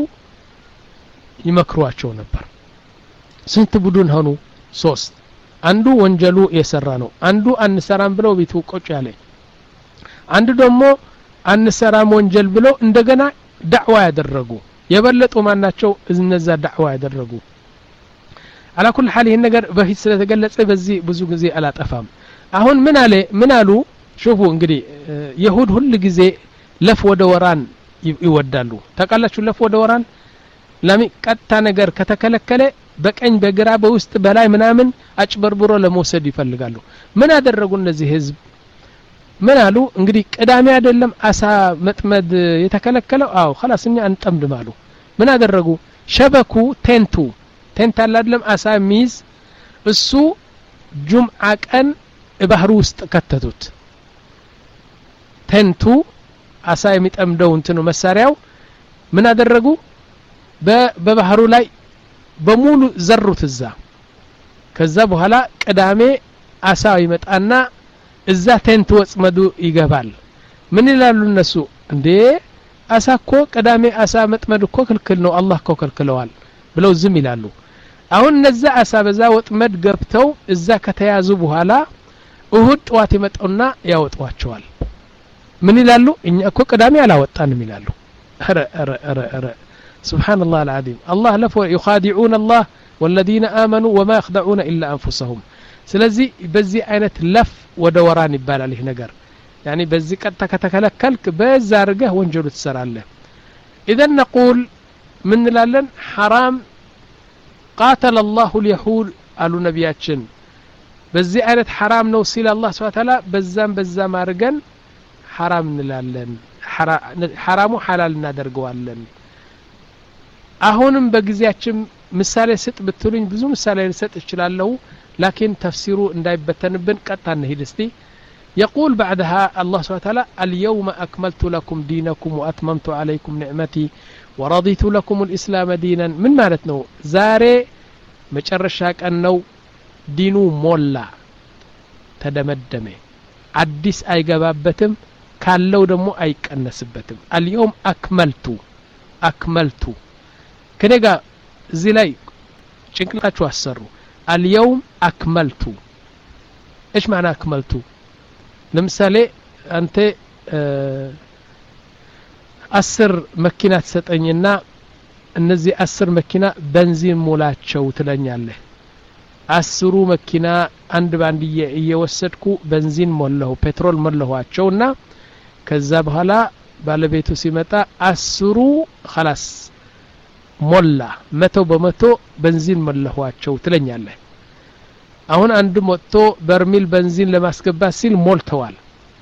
ይመክሯቸው ነበር ስንት ቡድን ሆኑ ሶስት አንዱ ወንጀሉ የሰራ ነው አንዱ አንሰራም ብለው ቤቱ ቁጭ ያለ አንዱ ደግሞ አንሰራም ወንጀል ብለው እንደገና ዳዕዋ ያደረጉ የበለጡ ማናቸው እነዛ ዳዕዋ ያደረጉ على كل حال ይሄን ነገር በፊት ስለተገለጸ በዚህ ብዙ ጊዜ አላጠፋም አሁን ምን አለ ምን አሉ شوفوا እንግዲህ ይሁድ ሁሉ ጊዜ ለፍ ወደ ወራን ይወዳሉ ተቃላችሁ ለፍ ወደ ወራን ለሚ ቀጣ ነገር ከተከለከለ በቀኝ በግራ በውስጥ በላይ ምናምን አጭበርብሮ ለመውሰድ ይፈልጋሉ ምን አደረጉ እነዚህ ህዝብ ምን አሉ እንግዲህ ቅዳሜ አይደለም አሳ መጥመድ የተከለከለው አው خلاص እኛ አንጠምድም አሉ ምን አደረጉ ሸበኩ ቴንቱ ቴንት አይደለም አሳ ሚዝ እሱ ጁምዓ ቀን ባህሩ ውስጥ ከተቱት ቴንቱ አሳ የሚጠምደው እንትኑ መሳሪያው ምን አደረጉ በባህሩ ላይ በሙሉ ዘሩት እዛ ከዛ በኋላ ቅዳሜ አሳ ይመጣና እዛ ቴንት ወጽመዱ ይገባል ምን ይላሉ እነሱ እንዴ አሳኮ ቅዳሜ አሳ መጥመድ እኮ ክልክል ነው አላህ እኮ ከልክለዋል ብለው ዝም ይላሉ አሁን እነዛ አሳ በዛ ወጥመድ ገብተው እዛ ከተያዙ በኋላ እሁድ ጧት ይመጣውና ያወጣዋቸዋል ምን ይላሉ እኛ እኮ ቅዳሜ አላወጣንም ይላሉ አረ አረ አረ አረ سبحان الله العظيم الله لف يخادعون الله والذين آمنوا وما يخدعون إلا أنفسهم ስለዚህ በዚህ አይነት ለፍ ወደ ወራን ይባላል ይሄ ነገር يعني በዚህ ቀጥታ ከተከለከልክ በዛ አርገህ ወንጀሉ ትሰራለህ اذا نقول من ላለን حرام قاتل الله اليهود قالوا ነብያችን በዚህ አይነት حرام ነው ሲል አላህ Subhanahu Wa Ta'ala በዛም በዛም አርገን حرام እንላለን حرامو حلال እናደርገዋለን አሁንም በጊዜያችን ምሳሌ ስጥ ብትሉኝ ብዙ ምሳሌ ልሰጥ እችላለሁ لكن تفسيره እንዳይበተንብን ቀጣ እንሂድ እስቲ يقول بعدها الله سبحانه وتعالى اليوم أكملت لكم دينكم وأتممت عليكم نعمتي ورضيت لكم الإسلام دينا من معناتنو زاري مጨረሻ ቀን ነው ዲኑ ሞላ ተደመደመ አዲስ አይገባበትም ካለው ደግሞ አይቀነስበትም اليوم أكملت أكملت ከነጋ እዚህ ላይ ጭንቅላችሁ አሰሩ اليوم أكملت ايش معنى أكملت ለምሳሌ አንተ አስር መኪና ተሰጠኝና እነዚህ አስር መኪና ቤንዚን ሞላቸው ትለኛለህ አስሩ መኪና አንድ ባንድ እየወሰድኩ ቤንዚን ሞላው ፔትሮል ሞላዋቸውና ከዛ በኋላ ባለቤቱ ሲመጣ አስሩ خلاص ሞላ መቶ በመቶ በንዚን መለኋቸው ትለኛለህ አሁን አንድ ሞቶ በርሚል በንዚን ለማስገባት ሲል ሞልተዋል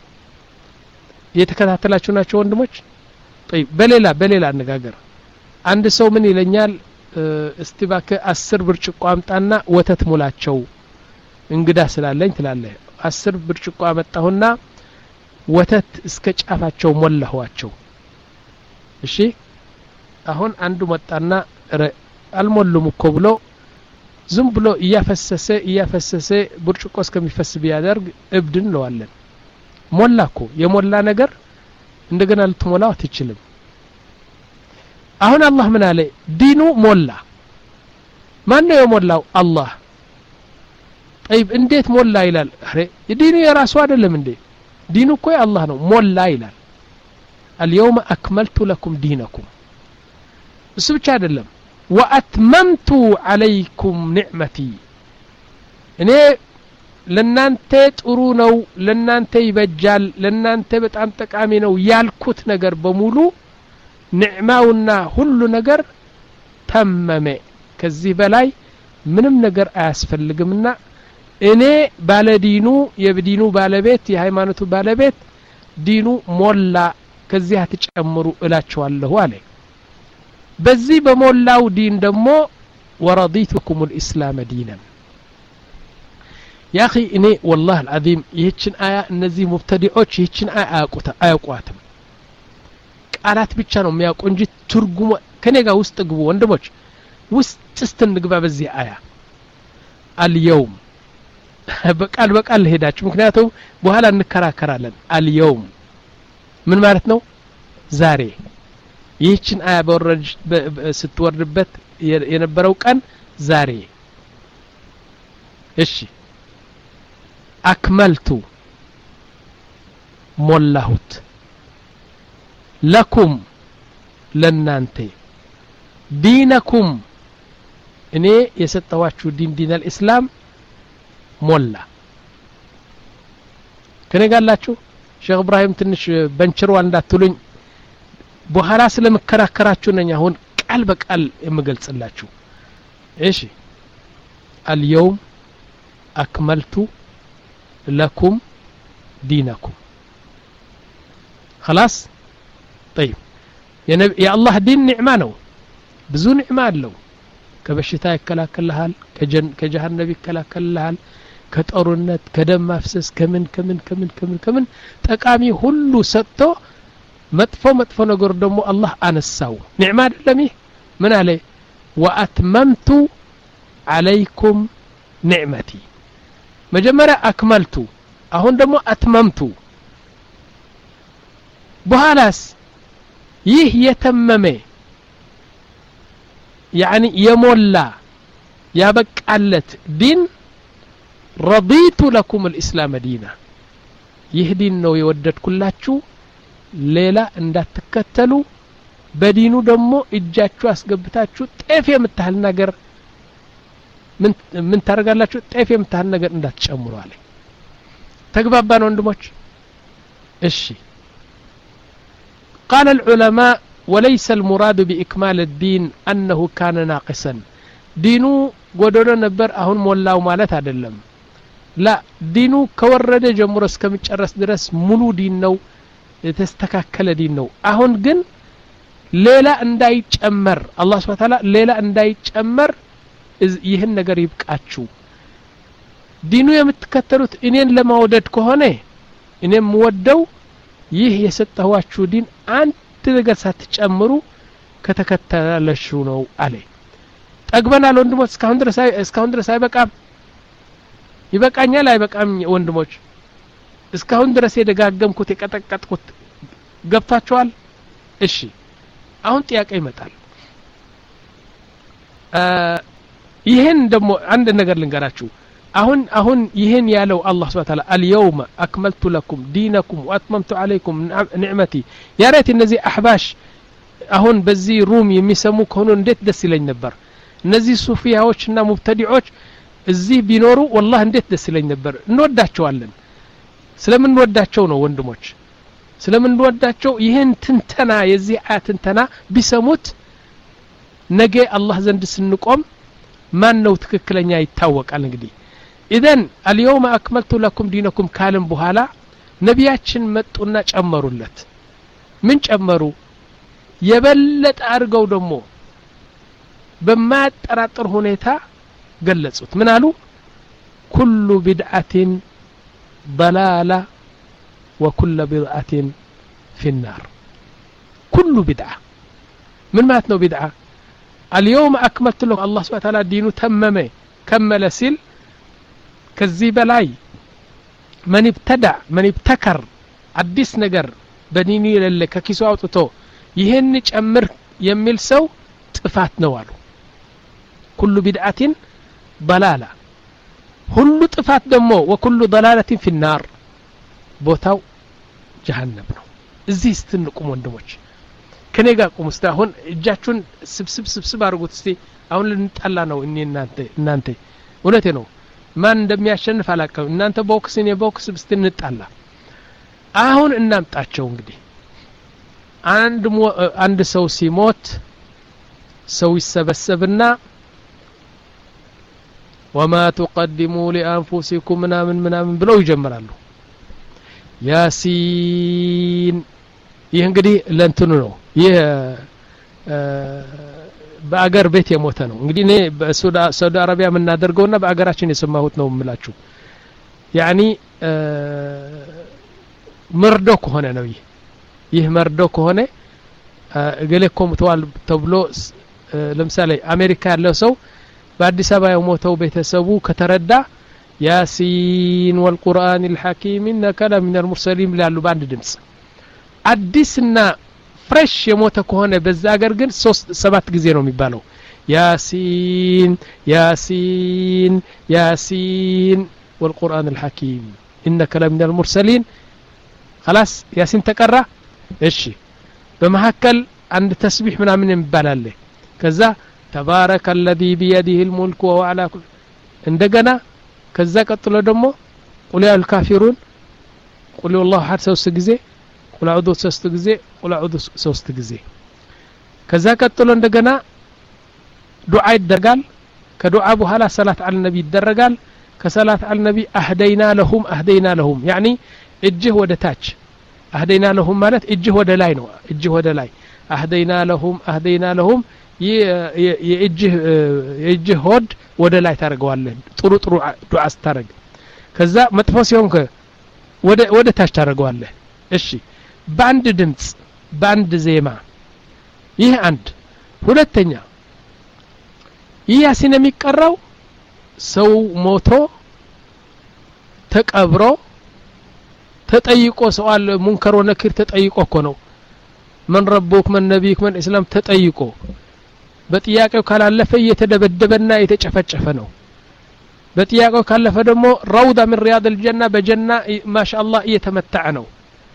የተከታተላችሁ ናቸው ወንድሞች طيب በሌላ በሌላ አነጋገር አንድ ሰው ምን ይለኛል እስቲ ባከ አስር ብርጭቆ አምጣና ወተት ሙላቸው እንግዳ ስላለኝ ትላለህ አስር ብርጭቆ አመጣሁና ወተት እስከ ጫፋቸው ሞላኋቸው እሺ አሁን አንዱ መጣና አልሞሉም እኮ ብሎ ዝም ብሎ እያፈሰሰ እያፈሰሰ ብርጭቆ እስከሚፈስ ቢያደርግ እብድን ነው አለን ሞላኮ የሞላ ነገር እንደገና ልትሞላው አትችልም አሁን አላህ ምን አለ ዲኑ ሞላ ማን ነው የሞላው አላህ طيب እንዴት ሞላ ይላል አረ ዲኑ የራሱ አይደለም እንዴ ዲኑ እኮ የአላህ ነው ሞላ ይላል اليوم اكملت لكم دينكم እሱ ብቻ አይደለም واتممت عليكم نعمتي እኔ ለናንተ ጥሩ ነው ለናንተ ይበጃል ለናንተ በጣም ጠቃሚ ነው ያልኩት ነገር በሙሉ ንዕማውና ሁሉ ነገር ተመመ ከዚህ በላይ ምንም ነገር አያስፈልግምና እኔ ባለዲኑ የብዲኑ ባለቤት የሃይማኖቱ ባለቤት ዲኑ ሞላ ከዚህ አትጨምሩ እላችኋለሁ አለ በዚህ በሞላው ዲን ደግሞ ወረዲቱኩም الاسلام دينا يا اخي እኔ والله العظيم ይህችን አያ እነዚህ ሙብተዲዎች ይህችን አያ አያውቋትም ቃላት ብቻ ነው የሚያውቁ እንጂ ትርጉሙ ከኔ ጋር ውስጥ ግቡ ወንድሞች ውስጥ ስትንግባ በዚህ አያ اليوم በቃል በቃል ሄዳችሁ ምክንያቱም በኋላ እንከራከራለን اليوم ምን ማለት ነው ዛሬ ይህችን አያ በወረድ ስትወርድበት የነበረው ቀን ዛሬ እሺ አክመልቱ ሞላሁት ለኩም ለናንተ ዲነኩም እኔ የሰጠዋችሁ ዲን ዲን الاسلام ሞላ ከነጋላችሁ ሼክ ኢብራሂም ትንሽ በንችሩ እንዳትሉኝ በኋላ ስለመከራከራችሁ ነኝ አሁን ቃል በቃል የምገልጽላችሁ እሺ اليوم اكملت لكم دينكم خلاص طيب يا نبي يا الله دين نعمه ነው ብዙ نعمه አለው ከበሽታ ይከላከልሃል ከጀን ከጀሃነም ይከላከልሃል ከጦርነት ከደም ማፍሰስ ከምን ከምን ከምን ከምን ከምን ጠቃሚ ሁሉ ሰጥቶ መጥፎ መጥፎ ነገር ደግሞ አላህ አነሳው ኒዕማ አይደለም ይህ ምን አለ ወአትመምቱ عليكم نعمتي መጀመሪያ አክመልቱ አሁን ደግሞ አትመምቱ በኋላስ ይህ የተመመ يعني يمولا يابقالت دين رضيت لكم الاسلام دينا يهدين نو يوددكلاچو ሌላ እንዳትከተሉ በዲኑ ደግሞ እጃችሁ አስገብታችሁ ጤፍ የምታህል ነገር ምን ምን ታረጋላችሁ ጤፍ የምታህል ነገር እንዳትጨምሩ አለ ተግባባን ወንድሞች እሺ قال العلماء وليس المراد بإكمال الدين أنه كان ناقصا دينو ጎደሎ ነበር አሁን ሞላው ማለት አይደለም لا دينو ከወረደ ጀምሮ እስከሚጨረስ ድረስ ሙሉ ዲን ነው የተስተካከለ ዲን ነው አሁን ግን ሌላ እንዳይጨመር አላህ Subhanahu Wa Ta'ala ሌላ እንዳይጨመር ይህን ነገር ይብቃችሁ ዲኑ የምትከተሉት እኔን ለማውደድ ከሆነ እኔም ወደው ይህ የሰጠኋችሁ ዲን አንድ ነገር ሳትጨምሩ ከተከተላችሁ ነው አለ ጠግበናል ወንድሞች እስካሁን ድረስ እስካሁን ድረስ አይበቃም ይበቃኛል አይበቃም ወንድሞች እስካሁን ድረስ የደጋገምኩት የቀጠቀጥኩት ገብታችኋል እሺ አሁን ጥያቄ ይመጣል ይሄን ደግሞ አንድ ነገር ልንገራችሁ አሁን አሁን ይሄን ያለው አላህ Subhanahu Wa Ta'ala اليوم اكملت لكم دينكم واتممت عليكم نعمتي يا ريت እነዚህ አህባሽ አሁን በዚህ ሩም የሚሰሙ ከሆነ እንዴት ደስ ይለኝ ነበር እነዚህ ሱፊያዎችና ሙብተዲዎች እዚህ ቢኖሩ والله እንዴት ደስ ይለኝ ነበር እንወዳቸዋለን ስለምን ወዳቸው ነው ወንድሞች ስለምን ወዳቸው ይሄን ትንተና የዚህ አያት ትንተና ቢሰሙት ነገ አላህ ዘንድ ስንቆም ማን ነው ትክክለኛ ይታወቃል እንግዲህ ኢዘን اليوم اكملت لكم دينكم ካለም በኋላ ነቢያችን መጡና ጨመሩለት ምን ጨመሩ የበለጠ አርገው ደሞ በማያጠራጥር ሁኔታ ገለጹት ምን አሉ كل بدعة ضلالة وكل بدعة في النار كل بدعة من ماتنو بدعة اليوم أكملت له الله سبحانه وتعالى دينه تممه كمل سيل كذب لاي من ابتدع من ابتكر عديس نجر بنيني لله ككيسو أوتو يهن أمر يميل سو طفات نوالو كل بدعة ضلالة ሁሉ ጥፋት ደሞ وكل ضلالة في النار ቦታው ጀሃነም ነው እዚህ ስትንቁም ወንድሞች ከኔ ጋር ቁም እስቲ አሁን እጃችሁን ስብስብ ስብስብ አርጉት እስቲ አሁን ልንጣላ ነው እኔ እናንተ እናንተ እውነቴ ነው ማን እንደሚያሸንፍ አላቀው እናንተ ቦክስ እኔ ቦክስ እስቲ እንጣላ አሁን እናምጣቸው እንግዲህ አንድ አንድ ሰው ሲሞት ሰው ይሰበሰብና وما تقدموا لأنفسكم من من من ብለው ይጀምራሉ ያሲን ይህ እንግዲህ ለእንትኑ ነው ይህ በአገር ቤት የሞተ ነው እንግዲህ እኔ በሳውዲ አረቢያ የምናደርገውና በአገራችን የሰማሁት ነው የምላችሁ ያኒ መርዶ ከሆነ ነው ይህ ይህ መርዶ ከሆነ ገለኮም ተዋል ተብሎ ለምሳሌ አሜሪካ ያለው ሰው በአዲስ አበባ የሞተው ቤተሰቡ ከተረዳ ያሲን والقرآن الحكيم إنك لمن المرسلين ላሉ ባንድ ድምጽ አዲስና ፍሬሽ የሞተ ከሆነ በዛ ሀገር ግን ሶስት ሰባት ጊዜ ነው የሚባለው ያሲን ያሲን ያሲን والقرآن الحكيم إنك لمن المرسلين خلاص ያሲን ተቀራ እሺ በመሐከል አንድ ተስቢህ ምናምን ይባላል ከዛ تبارك الذي بيده الملك وهو على كل እንደገና ከዛ ቀጥሎ ደግሞ قل يا الكافرون قل والله احد ሶስት ጊዜ قل اعوذ ሶስት ጊዜ قل اعوذ ሶስት ጊዜ ከዛ ቀጥሎ እንደገና ዱዓ ይደረጋል ከዱዓ በኋላ ሰላት አለ ነብይ ይደረጋል ከሰላት አለ ነብይ አህደይና ለሁም አህደይና ለሁም يعني እጅህ ወደ ታች አህደይና ለሁም ማለት እጅህ ወደ ላይ ነው እጅህ ወደ ላይ አህደይና ለሁም አህደይና ለሁም የእጅህ የእጅህ ሆድ ወደ ላይ ታረጋዋለህ ጥሩ ጥሩ ዱዓ ስታረግ ከዛ መጥፎ ሲሆን ወደ ወደ ታች ታረጋዋለህ እሺ ባንድ ድምጽ ባንድ ዜማ ይህ አንድ ሁለተኛ ይህ ያሲን የሚቀራው ሰው ሞቶ ተቀብሮ ተጠይቆ ሰዋል ሙንከር ወነኪር ተጠይቆ እኮ ነው من ربك من نبيك من اسلام ተጠይቆ በጥያቄው ካላለፈ እየተደበደበና እየተጨፈጨፈ ነው በጥያቄው ካለፈ ደግሞ ረውዳ من رياض الجنة በጀና ማሻአላህ እየተመተዐ ነው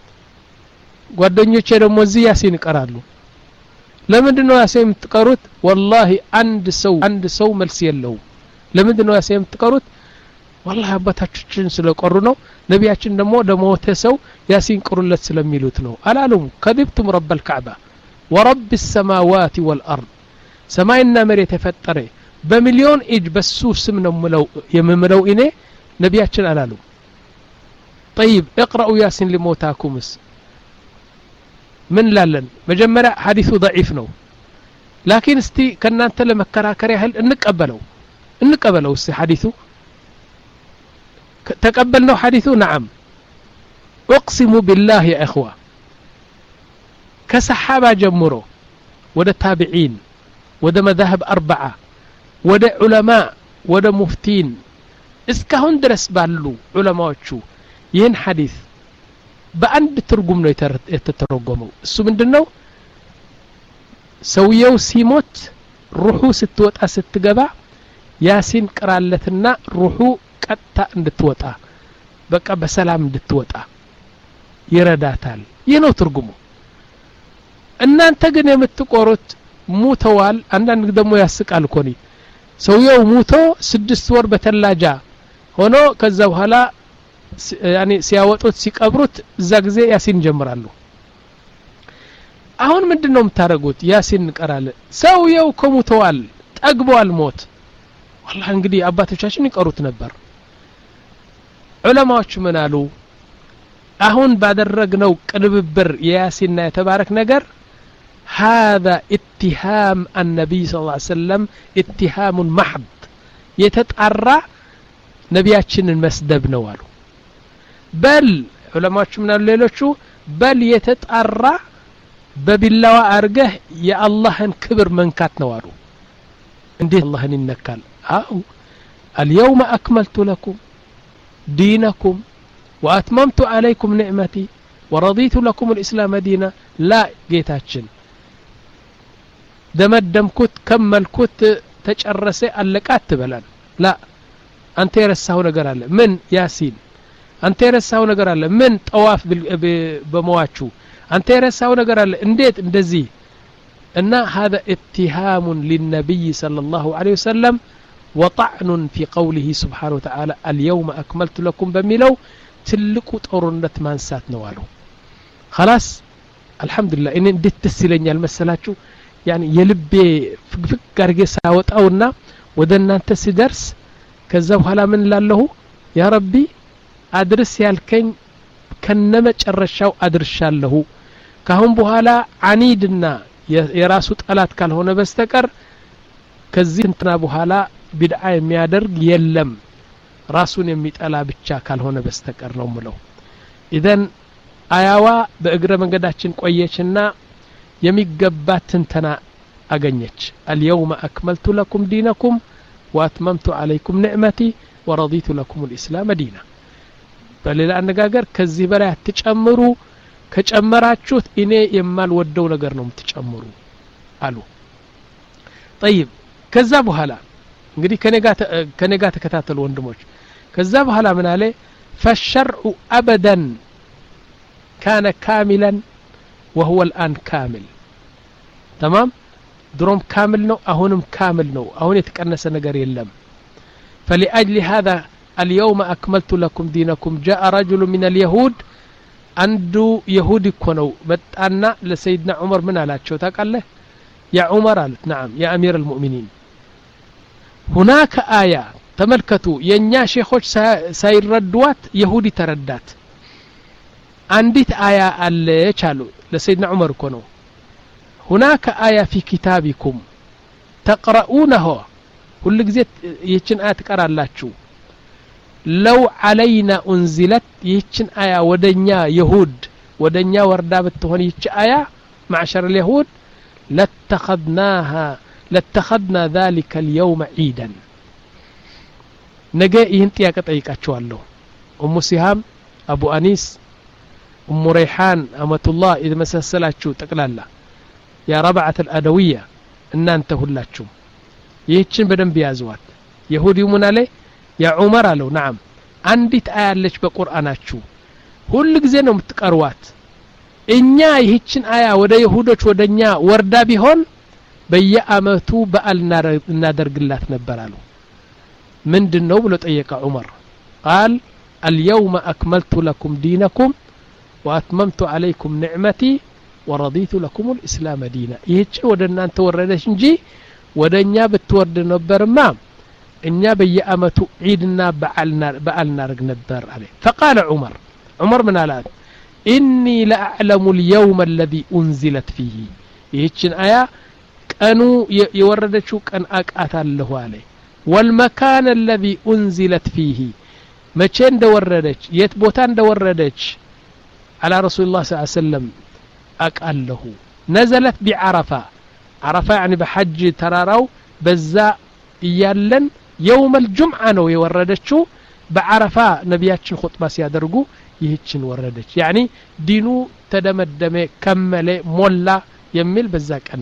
ጓደኞቼ ደግሞ እዚህ ያሲን ይቀራሉ ለምንድነው ያሲን የምትቀሩት والله አንድ ሰው አንድ ሰው መልስ የለው ለምንድነው ያሲን የምትቀሩት والله አባታችን ስለቀሩ ነው ነቢያችን ደግሞ ደሞተ ሰው ያሲን ቀሩለት ስለሚሉት ነው አላሉም ከذبتم رب الكعبة ورب السماوات والأرض ሰማይና መሬት ተፈጠረ በሚሊዮን እጅ በሱ ስም ነው ምለው የምምለው እኔ ነቢያችን አላሉ طيب اقرأوا ياسين لموتاكمس من ላለን መጀመሪያ ሐዲሱ ضعيف ነው لكن እስቲ ከናንተ ለመከራከር ያህል እንቀበለው እንቀበለው እስቲ ሐዲሱ تقبلنا حديثه نعم اقسم بالله يا اخوه كصحابه جمرو وده تابعين وده مذاهب اربعه وده علماء وده مفتين እስካሁን ድረስ ባሉ ዑለማዎቹ ይህን ሐዲስ በአንድ ትርጉም ነው የተተረጎመው እሱ ምንድነው ሰውየው ሲሞት ሩሁ ስትወጣ ስትገባ ያሲን ቀራለትና ሩሁ ቀጣ እንድትወጣ በቃ በሰላም እንድትወጣ ይረዳታል ይህ ነው ትርጉሙ እናንተ ግን የምትቆሩት ሙተዋል አንዳንድ ደግሞ ያስቃል ኮኒ ሰውየው ሙቶ ስድስት ወር በተላጃ ሆኖ ከዛ በኋላ ያኒ ሲያወጡት ሲቀብሩት እዛ ጊዜ ያሲን ጀምራሉ አሁን ምንድነው የምታረጉት ያሲን እንቀራለን ሰውየው ከሞተዋል ጠግቧል ሞት والله እንግዲህ አባቶቻችን ይቀሩት ነበር ዑለማዎች ምን አሉ አሁን ባደረግነው ቅንብብር የያሲንና የተባረክ ነገር هذا اتهام النبي صلى الله عليه وسلم اتهام محض የተጣራ ነቢያችንን መስደብ ነው አሉ በል ዑለማዎች ምን አሉ ሌሎቹ በል የተጣራ በቢላዋ አርገህ የአላህን ክብር መንካት ነው አሉ እንዴት አላህን ይነካል አው اليوم أكملت لكم دينكم وأتممت عليكم نعمتي ورضيت لكم الإسلام دينا لا ጌታችን ደመደምኩት ከመልኩት ተጨረሰ አለቃት ትበላል لا አንተ የረሳው ነገር አለ ምን ያሲን አንተ የረሳው ነገር አለ ምን ጠዋፍ በመዋቹ አንተ የረሳው ነገር አለ እንዴት እንደዚህ እና هذا اتهام للنبي صلى الله عليه وسلم وطعن في قوله سبحانه وتعالى اليوم أكملت لكم بميلو تلقو ጦርነት ማንሳት ነው አሉ خلاص الحمد لله እኔ እንዴት ተስለኛል መሰላችሁ يعني የልቤ ፍግፍግ አርገ ሳወጣውና ወደ እናንተ ሲደርስ ከዛ በኋላ ምን ላለሁ ያ ረቢ አድርስ ያልከኝ ከነመጨረሻው አድርሻለሁ ካሁን በኋላ አኒድና የራሱ ጠላት ካልሆነ በስተቀር ከዚህ እንትና በኋላ ቢድዓ የሚያደርግ የለም ራሱን የሚጠላ ብቻ ካልሆነ በስተቀር ነው ምለው ኢደን አያዋ በእግረ መንገዳችን ቆየችና የሚገባትን ተና አገኘች اليوم أكملت لكم دينكم وأتممت عليكم نعمتي ورضيت لكم الإسلام دينا በሌላ አነጋገር ከዚህ በላይ አትጨምሩ ከጨመራችሁት እኔ የማልወደው ነገር ነው የምትጨምሩ አሉ طيب ከዛ በኋላ እንግዲህ ከነጋ ከነጋ ተከታተሉ ወንድሞች ከዛ በኋላ ምን አለ فالشرع أبدا كان كاملا وهو الآن كامل تمام دروم كامل ነው አሁንም كامل ነው አሁን የተቀነሰ ነገር የለም فلأجل هذا اليوم أكملت لكم دينكم جاء رجل من اليهود عنده يهودي كونو متانا لسيدنا عمر من አላቸው ታውቃለህ يا عمر قالت نعم يا أمير المؤمنين هناك آية تملكتوا የኛ ሼኾች ሳይረዷት يهودي ተረዳት አንዲት አያ አለች አሉ ለሰይድና ዑመር እኮ ነው هناك آية في كتابكم تقرؤونها كل ጊዜ ይችን አያ ትቀራላችሁ لو علينا أنزلت ይችን አያ ወደኛ ይሁድ ወደኛ ወርዳ ብትሆን ይች አያ معشر اليهود لاتخذناها لاتخذنا ذلك اليوم عيدا ነገ ይህን ጥያቄ ጠይቃቸዋለሁ ኡሙ ሲሃም አቡ አኒስ ኡሙ ረይሃን አመቱላህ ይመሰሰላችሁ ጠቅላላ ያ ረብዓት الأدوية እናንተ ሁላችሁ ይህችን በደንብ ያዙዋት ይሁዲው ምን አለ ያ ዑመር አለው نعم አንዲት አያ አለች በቁርአናችሁ ሁሉ ጊዜ ነው የምትቀርዋት እኛ ይህችን አያ ወደ ይሁዶች ወደኛ ወርዳ ቢሆን በየአመቱ በዓል እናደርግላት ነበር አሉ ምንድነው ብሎ ጠየቀ ዑመር قال اليوم أكملت لكم دينكم وأتممت عليكم نعمتي ورضيت لكم الإسلام دينا ይህች ወደ እናንተ ወረደች እንጂ ወደኛ ብትወርድ ነበርማ እኛ በየአመቱ ዒድና በዓልና በዓልና ረግ ነበር አለ فقال عمر عمر من قال إني لأعلم اليوم الذي أنزلت فيه ይህችን አያ ቀኑ የወረደችው ቀን አቃታለሁ አለ والمكان الذي أنزلت فيه መቼ እንደወረደች የት ቦታ እንደወረደች على رسول الله صلى الله عليه وسلم አቃለሁ نزلت بعرفة عرفة يعني بحج تراراو بزا يالن يوم الجمعة ነው የወረደችው በዓረፋ ነብያችን ኹጥባ ሲያደርጉ ይህችን ወረደች يعني ዲኑ ተደመደመ ከመለ ሞላ የሚል በዛ ቀን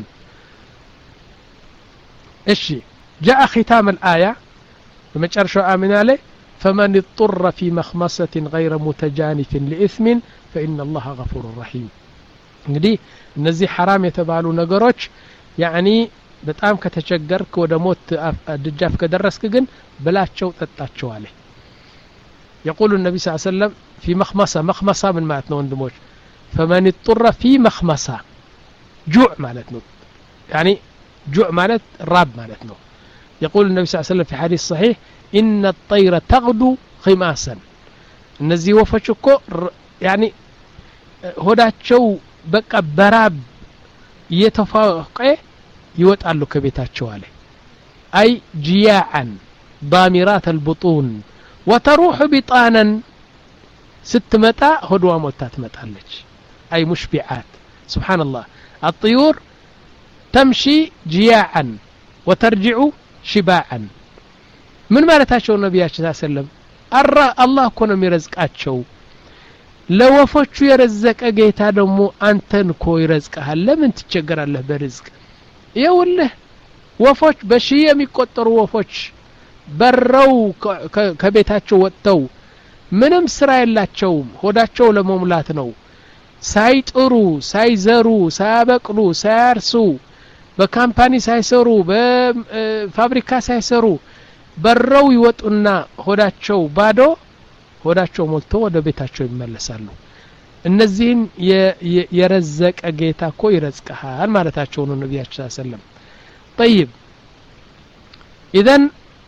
እሺ جاء ختام الآية بمجرشو آمن عليه فمن اضطر في مخمصة غير متجانف لإثم فإن الله غفور رحيم እንግዲህ እነዚህ حرام የተባሉ ነገሮች يعني በጣም ከተቸገርክ ወደ ሞት ድጃፍ ከደረስክ ግን ብላቸው ጠጣቸው አለ يقول النبي صلى الله عليه وسلم في مخمصة مخمصة من معناتنا ወንድሞች فمن اضطر في مخمصة جوع معناتنو يعني جوع معنات راب معناتنو يقول النبي صلى الله عليه وسلم في حديث صحيح إن الطير تغدو خماسا እነዚህ ወፎች እኮ ያኒ ሆዳቸው በቃ በራብ እየተፋቀ ይወጣሉ ከቤታቸው አለ አይ ጂያአን ضامرات البطون وتروح بطانا ስትመጣ ሆድዋ ሞልታ ትመጣለች አይ ሙሽቢዓት سبحان الله الطيور تمشي جياعا وترجع شباعا من مالتاቸው ነብያችን ሰለላሁ ዐለይሂ ወሰለም አራ አላህ እኮ ነው የሚረዝቃቸው ለወፎቹ የረዘቀ ጌታ ደግሞ አንተን እኮ ይረዝቃል ለምን ትቸገራለህ በርዝቅ ይኸውልህ ወፎች በሺህ የሚቆጠሩ ወፎች በረው ከቤታቸው ወጥተው ምንም ስራ የላቸውም ሆዳቸው ለመሙላት ነው ሳይጥሩ ሳይዘሩ ሳያበቅሉ ሳያርሱ በካምፓኒ ሳይሰሩ በፋብሪካ ሳይሰሩ በረው ይወጡና ሆዳቸው ባዶ ሆዳቸው ሞልቶ ወደ ቤታቸው ይመለሳሉ እነዚህን የረዘቀ ጌታ እኮ ይረዝቃል ማለታቸው ነው ነብያችን ሰለላሁ ዐለይሂ ወሰለም طيب اذا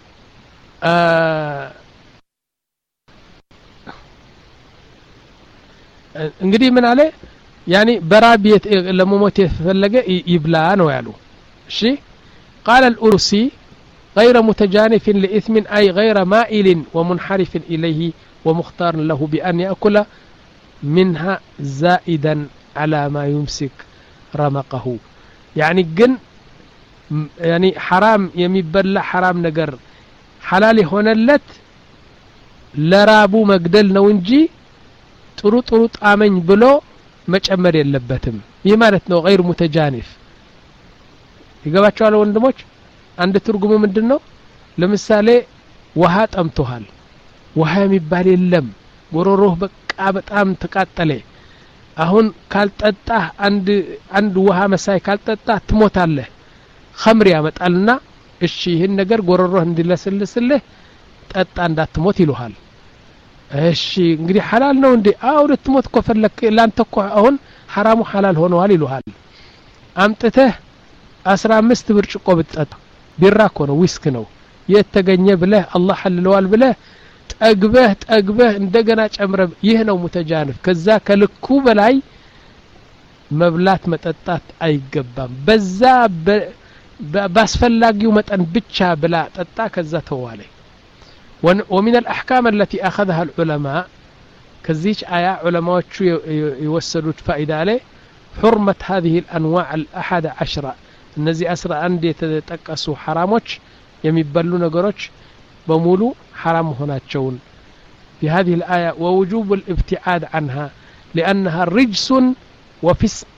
እንግዲህ ምን አለ يعني برابيه ለመሞት የፈለገ ይብላ ነው ያሉ እሺ قال الأرسي غير متجانف لإثم أي غير مائل ومنحرف إليه ومختار له بأن يأكل منها زائدا على ما يمسك رمقه يعني جن يعني حرام يميبلا حرام نجر حلال هونلت لرابو مقدل ነው እንጂ ጥሩ ጥሩ ጣመኝ ብሎ መጨመር የለበትም ይህ ማለት ነው غير متجانف ይገባቸዋል ወንድሞች አንድ ትርጉሙ ምንድነው ለምሳሌ ውሃ ጠምቶሃል ውሃ የሚባል የለም ጎሮሮህ በቃ በጣም ተቃጠለ አሁን ካልጠጣ አንድ አንድ ውሃ መሳይ ካልጠጣ ትሞታለህ ኸምር ያመጣልና እሺ ይሄን ነገር ጎሮሮህ እንዲለስልስልህ ጠጣ እንዳትሞት ይሉሃል እሺ እንግዲህ حلال ነው እንዴ አው ልትሞት ከፈለክ ላንተ እኮ አሁን حرامو حلال ሆነዋል ይሉሃል አምጥተህ አስራ አምስት ብርጭቆ ብትጠጣ ቢራ እኮ ነው ዊስክ ነው የተገኘ ብለህ አላህ ሐልለዋል ብለህ ጠግበህ ጠግበህ እንደገና ጨምረህ ይህ ነው ሙተጃነፍ ከዛ ከልኩ በላይ መብላት መጠጣት አይገባም በዛ ባስፈላጊው መጠን ብቻ ብላ ጠጣ ከዛ ተዋለ ومن الأحكام التي أخذها العلماء كذيش آية علماء يوسدوا فائدة عليه حرمة هذه الأنواع الأحد عشرة النزي أسرى عندي تتقسوا حراموش يميبلوا نقروش بمولو حرام هنا تشون في هذه الآية ووجوب الابتعاد عنها لأنها رجس وفسق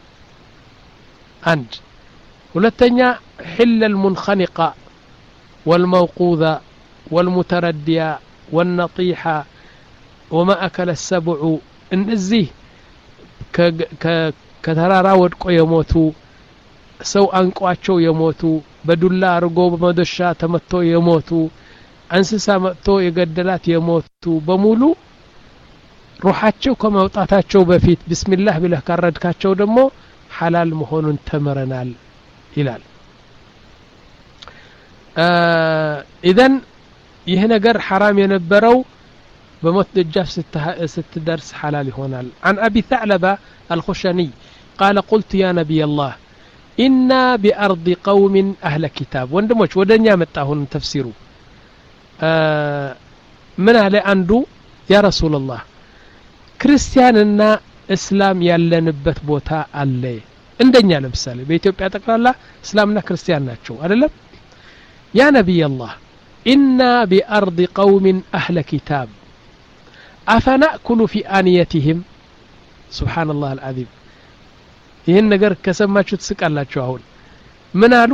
عند ولتنيا حل المنخنقة والموقوذة والمتردية والنطيحة وما أكل السبع النزيه كترارا ودقو يموتو ሰው አንቋቸው የሞቱ በዱላ አርጎ በመደሻ ተመቶ የሞቱ እንስሳ መጥቶ የገደላት የሞቱ በሙሉ ሩሃቸው ከመውጣታቸው በፊት ቢስሚላህ ብለህ ካረድካቸው ደግሞ ሐላል መሆኑን ተመረናል ይላል ኢዘን ይህ ነገር حرام የነበረው በሞት ደጃፍ ስትደርስ ሐላል ይሆናል عن ابي ثعلبة الخشني قال قلت يا نبي الله إنا بأرض قوم أهل كتاب وندموش ودنيا متاهون تفسيرو آه من أهل أندو يا رسول الله كريستياننا إسلام يلنبت بوتا اللي اندنيا لمسالي بإثيوبيا تقرأ الله إسلامنا كريستيان ناتشو أدلم يا نبي الله إنا بأرض قوم أهل كتاب أفنأكل في آنيتهم سبحان الله العظيم ይሄን ነገር ከሰማችሁ ትስቃላችሁ አሁን ምን አሉ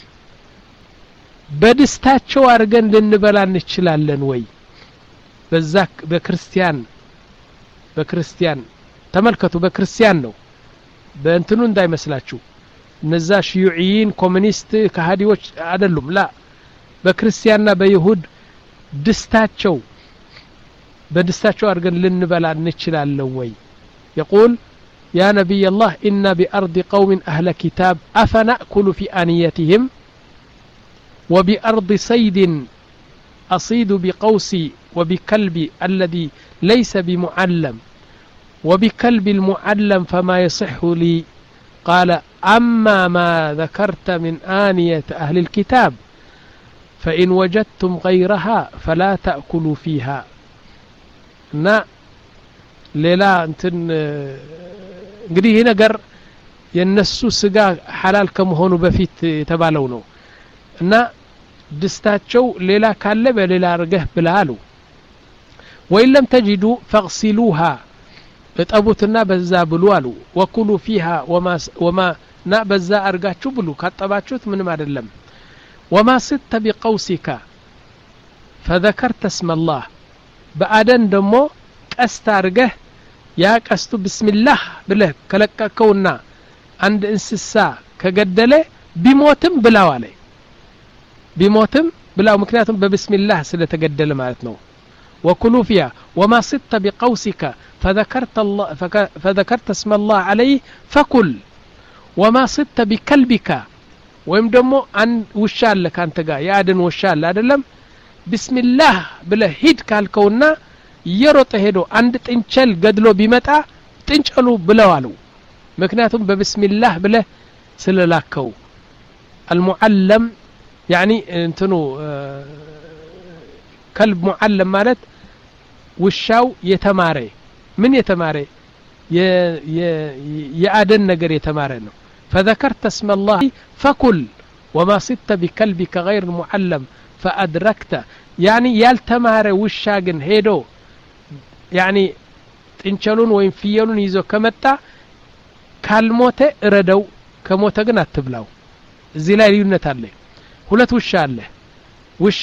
በድስታቸው አርገን ልንበላ እንችላለን ወይ በዛ በክርስቲያን በክርስቲያን ተመልከቱ በክርስቲያን ነው በእንትኑ እንዳይመስላችሁ እነዛ ሽዩዒን ኮሙኒስት ከሃዲዎች አይደሉም ላ በክርስቲያንና በይሁድ ድስታቸው በድስታቸው አርገን ልንበላ እንችላለን ወይ يقول يا نبي الله إن بأرض قوم أهل كتاب أفنأكل في آنيتهم وبأرض صيد أصيد بقوسي وبكلب الذي ليس بمعلم وبكلب المعلم فما يصح لي قال أما ما ذكرت من آنية أهل الكتاب فإن وجدتم غيرها فلا تأكلوا فيها نا ليلا انتن እንግዲህ ይሄ ነገር የነሱ ስጋ ሐላል ከመሆኑ በፊት የተባለው ነው እና ድስታቸው ሌላ ካለ በሌላ አርገህ ብላሉ ወይለም ተጂዱ ፈግሲሉሃ እጠቡትና በዛ ብሉ አሉ ወኩሉ ፊሃ ወማ ወማ ና በዛ አርጋችሁ ብሉ ካጠባችሁት ምንም አይደለም ወማ ስተ ቢቀውሲካ فذكرت اسم الله በአደን ደሞ ቀስት አርገህ ያ ቀስቱ ቢስሚላህ ብለህ ከለቀቀውና አንድ እንስሳ ከገደለ ቢሞትም ብላው አለ ቢሞትም ብላው ምክንያቱም በቢስሚላህ ስለተገደለ ማለት ነው وكلوا فيها وما صدت بقوسك فذكرت الله فذكرت اسم الله عليه فكل وما صدت بكلبك ወይም ደግሞ አንድ ውሻ አለ ካንተ ጋር ያድን ውሻ አለ አይደለም ቢስሚላህ ብለህ ሂድ ካልከውና የሮጠ ሄዶ አንድ ጥንቸል ገድሎ ቢመጣ ጥንቸሉ ብለው አሉ ምክንያቱም በቢስሚላህ ብለህ ስለላከው المعلم يعني እንትኑ كلب معلم ማለት ውሻው የተማረ ምን የተማረ የአደን ነገር የተማረ ነው فذكرت اسم الله فكل وما صدت بكلبك غير المعلم فأدركت يعني ያልተማረ ውሻ ግን ሄዶ يعني ጥንቸሉን ወይም ፍየሉን ይዞ ከመጣ ካልሞተ እረደው ከሞተ ግን አትብላው እዚህ ላይ ልዩነት አለ ሁለት ውሻ አለ ውሻ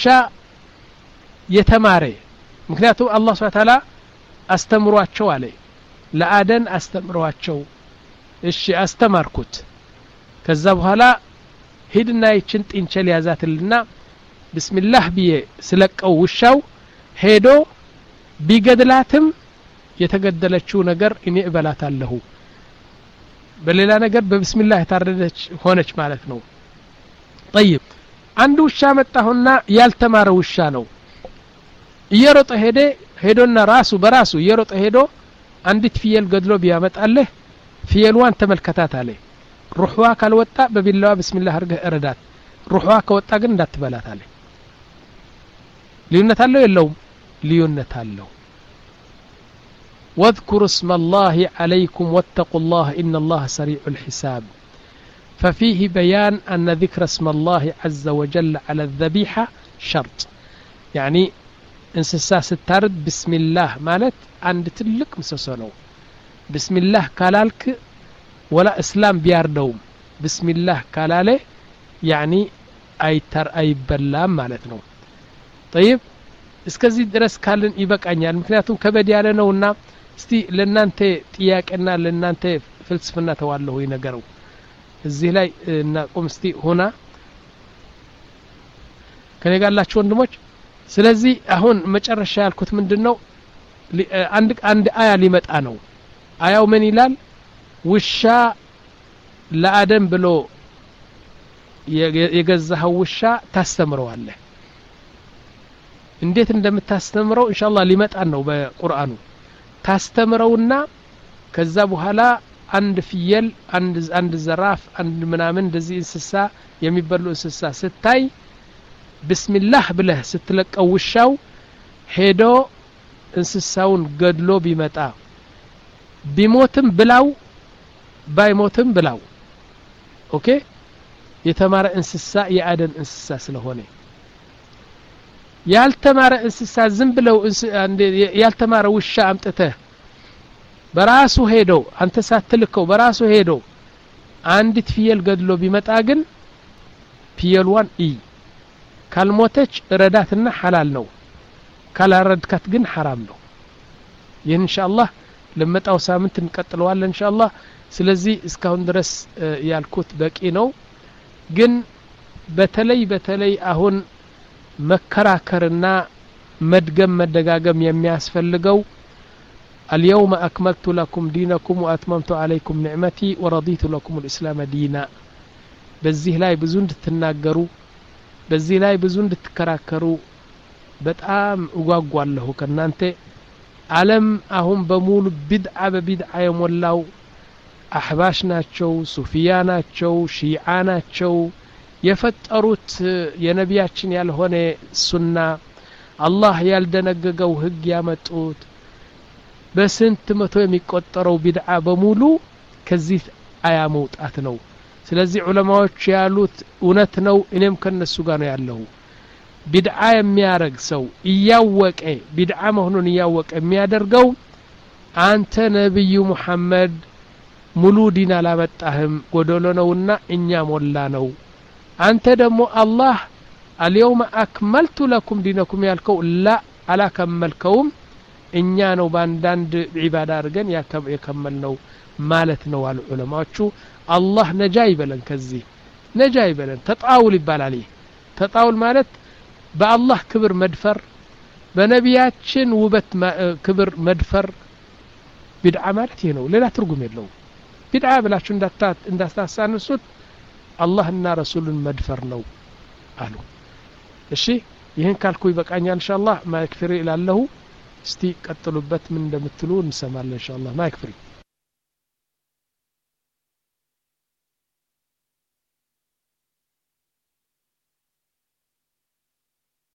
የተማረ ምክንያቱም አላህ Subhanahu Wa Ta'ala አስተምሯቸው አለ ለአደን አስተምሯቸው እሺ አስተማርኩት ከዛ በኋላ ሄድና ይችን ጥንቸል ያዛትልና ቢስሚላህ ብዬ ስለቀው ውሻው ሄዶ ቢገድላትም የተገደለችው ነገር እኔ እበላታለሁ በሌላ ነገር በቢስሚላህ ታረደች ሆነች ማለት ነው طيب አንድ ውሻ መጣሁና ያልተማረ ውሻ ነው እየሮጠ ሄደ ሄዶና ራሱ በራሱ እየሮጠ ሄዶ አንዲት ፍየል ገድሎ ቢያመጣልህ ፍየልዋን ተመልከታት አለ ሩህዋ ካልወጣ በቢላዋ ቢስሚላህ አርገህ እረዳት ሩህዋ ከወጣ ግን እንዳትበላት አለ ልዩነት አለው የለውም ልዩነት አለው واذكروا اسم الله عليكم واتقوا الله إن الله سريع الحساب ففيه بيان أن ذكر اسم الله عز وجل على الذبيحة شرط يعني انسسا ستارد بسم الله مالت عند تلك مسسنو بسم الله كالالك ولا اسلام بياردوم بسم الله كالاله يعني ايتر ايبلام مالتنو طيب እስከዚህ ድረስ ካልን ይበቃኛል ምክንያቱም ከበድ ያለ ነውና እስቲ ለናንተ ጥያቄና ለናንተ ፍልስፍና ተዋለው ይነገረው እዚህ ላይ እናቆም እስቲ ሆና ከኔ ጋር ያላችሁ ወንድሞች ስለዚህ አሁን መጨረሻ ያልኩት ምንድነው አንድ አንድ አያ ሊመጣ ነው አያው ምን ይላል ውሻ ለአደም ብሎ የገዛው ውሻ ታስተምረዋለህ እንዴት እንደምታስተምረው ኢንሻአላህ ሊመጣ ነው በቁርአኑ ታስተምረውና ከዛ በኋላ አንድ ፍየል አንድ አንድ ዘራፍ አንድ ምናምን እንደዚህ እንስሳ የሚበሉ እንስሳ ስታይ ቢስሚላህ ብለህ ስትለቀው ውሻው ሄዶ እንስሳውን ገድሎ ቢመጣ ቢሞትም ብላው ባይሞትም ብላው ኦኬ የተማረ እንስሳ የአደን እንስሳ ስለሆነ ያልተማረ እንስሳ ዝም ብለው ያልተማረ ውሻ አምጥተህ በራሱ ሄዶ አንተ ሳትልከው በራሱ ሄዶ አንዲት ፍየል ገድሎ ቢመጣ ግን ፍየልዋን ኢ ካልሞተች ረዳትና ሐላል ነው ካላረድካት ግን حرام ነው ይሄን ኢንሻአላህ ለመጣው ሳምንት እንቀጥለዋለን ኢንሻአላህ ስለዚህ እስካሁን ድረስ ያልኩት በቂ ነው ግን በተለይ በተለይ አሁን መከራከርና መድገም መደጋገም የሚያስፈልገው اليوم أكملت لكم دينكم وأتممت عليكم نعمتي ورضيت لكم الإسلام دينا بزيه لاي بزون تتناقروا بزيه لاي بزون تتكراكروا በጣም እጓጓለሁ ከናንተ ዓለም አሁን በሙሉ ቢድዓ በቢድዓ የሞላው አህባሽ ናቸው ሱፊያ ናቸው ሺዓ ናቸው የፈጠሩት የነቢያችን ያልሆነ ሱና አላህ ያልደነገገው ህግ ያመጡት በስንት መቶ የሚቆጠረው ቢድዓ በሙሉ ከዚህ አያ መውጣት ነው ስለዚህ ዑለማዎች ያሉት እውነት ነው እኔም ከነሱ ጋር ነው ያለው ቢድዓ የሚያረግ ሰው እያወቀ ቢድዓ መሆኑን እያወቀ የሚያደርገው አንተ ነብዩ መሐመድ ሙሉ ዲን አላመጣህም ጎዶሎ ነውና እኛ ሞላ ነው አንተ ደግሞ አላህ اليوم أكملت لكم دينكم ያልከው لا አላከመልከውም እኛ ነው ባንዳንድ ዒባዳ አርገን ያከመልነው ማለት ነው አሉ ዑለማዎቹ አላህ ነጃ ይበለን ከዚህ ነጃ ይበለን ተጣውል ይባላል ተጣውል ማለት በአላህ ክብር መድፈር በነቢያችን ውበት ክብር መድፈር ቢድዓ ማለት ይሄ ነው ሌላ ትርጉም የለውም ቢድዓ ብላችሁ እንዳታት እንዳታሳንሱት አላህና ረሱሉን መድፈር ነው አሉ እሺ ይሄን ካልኩ ይበቃኛል ኢንሻአላህ ማይክፍሪ ይላልሁ እስቲ ቀጥሉበት ምን እንደምትሉ እንሰማለን ኢንሻአላህ ማይክፍሪ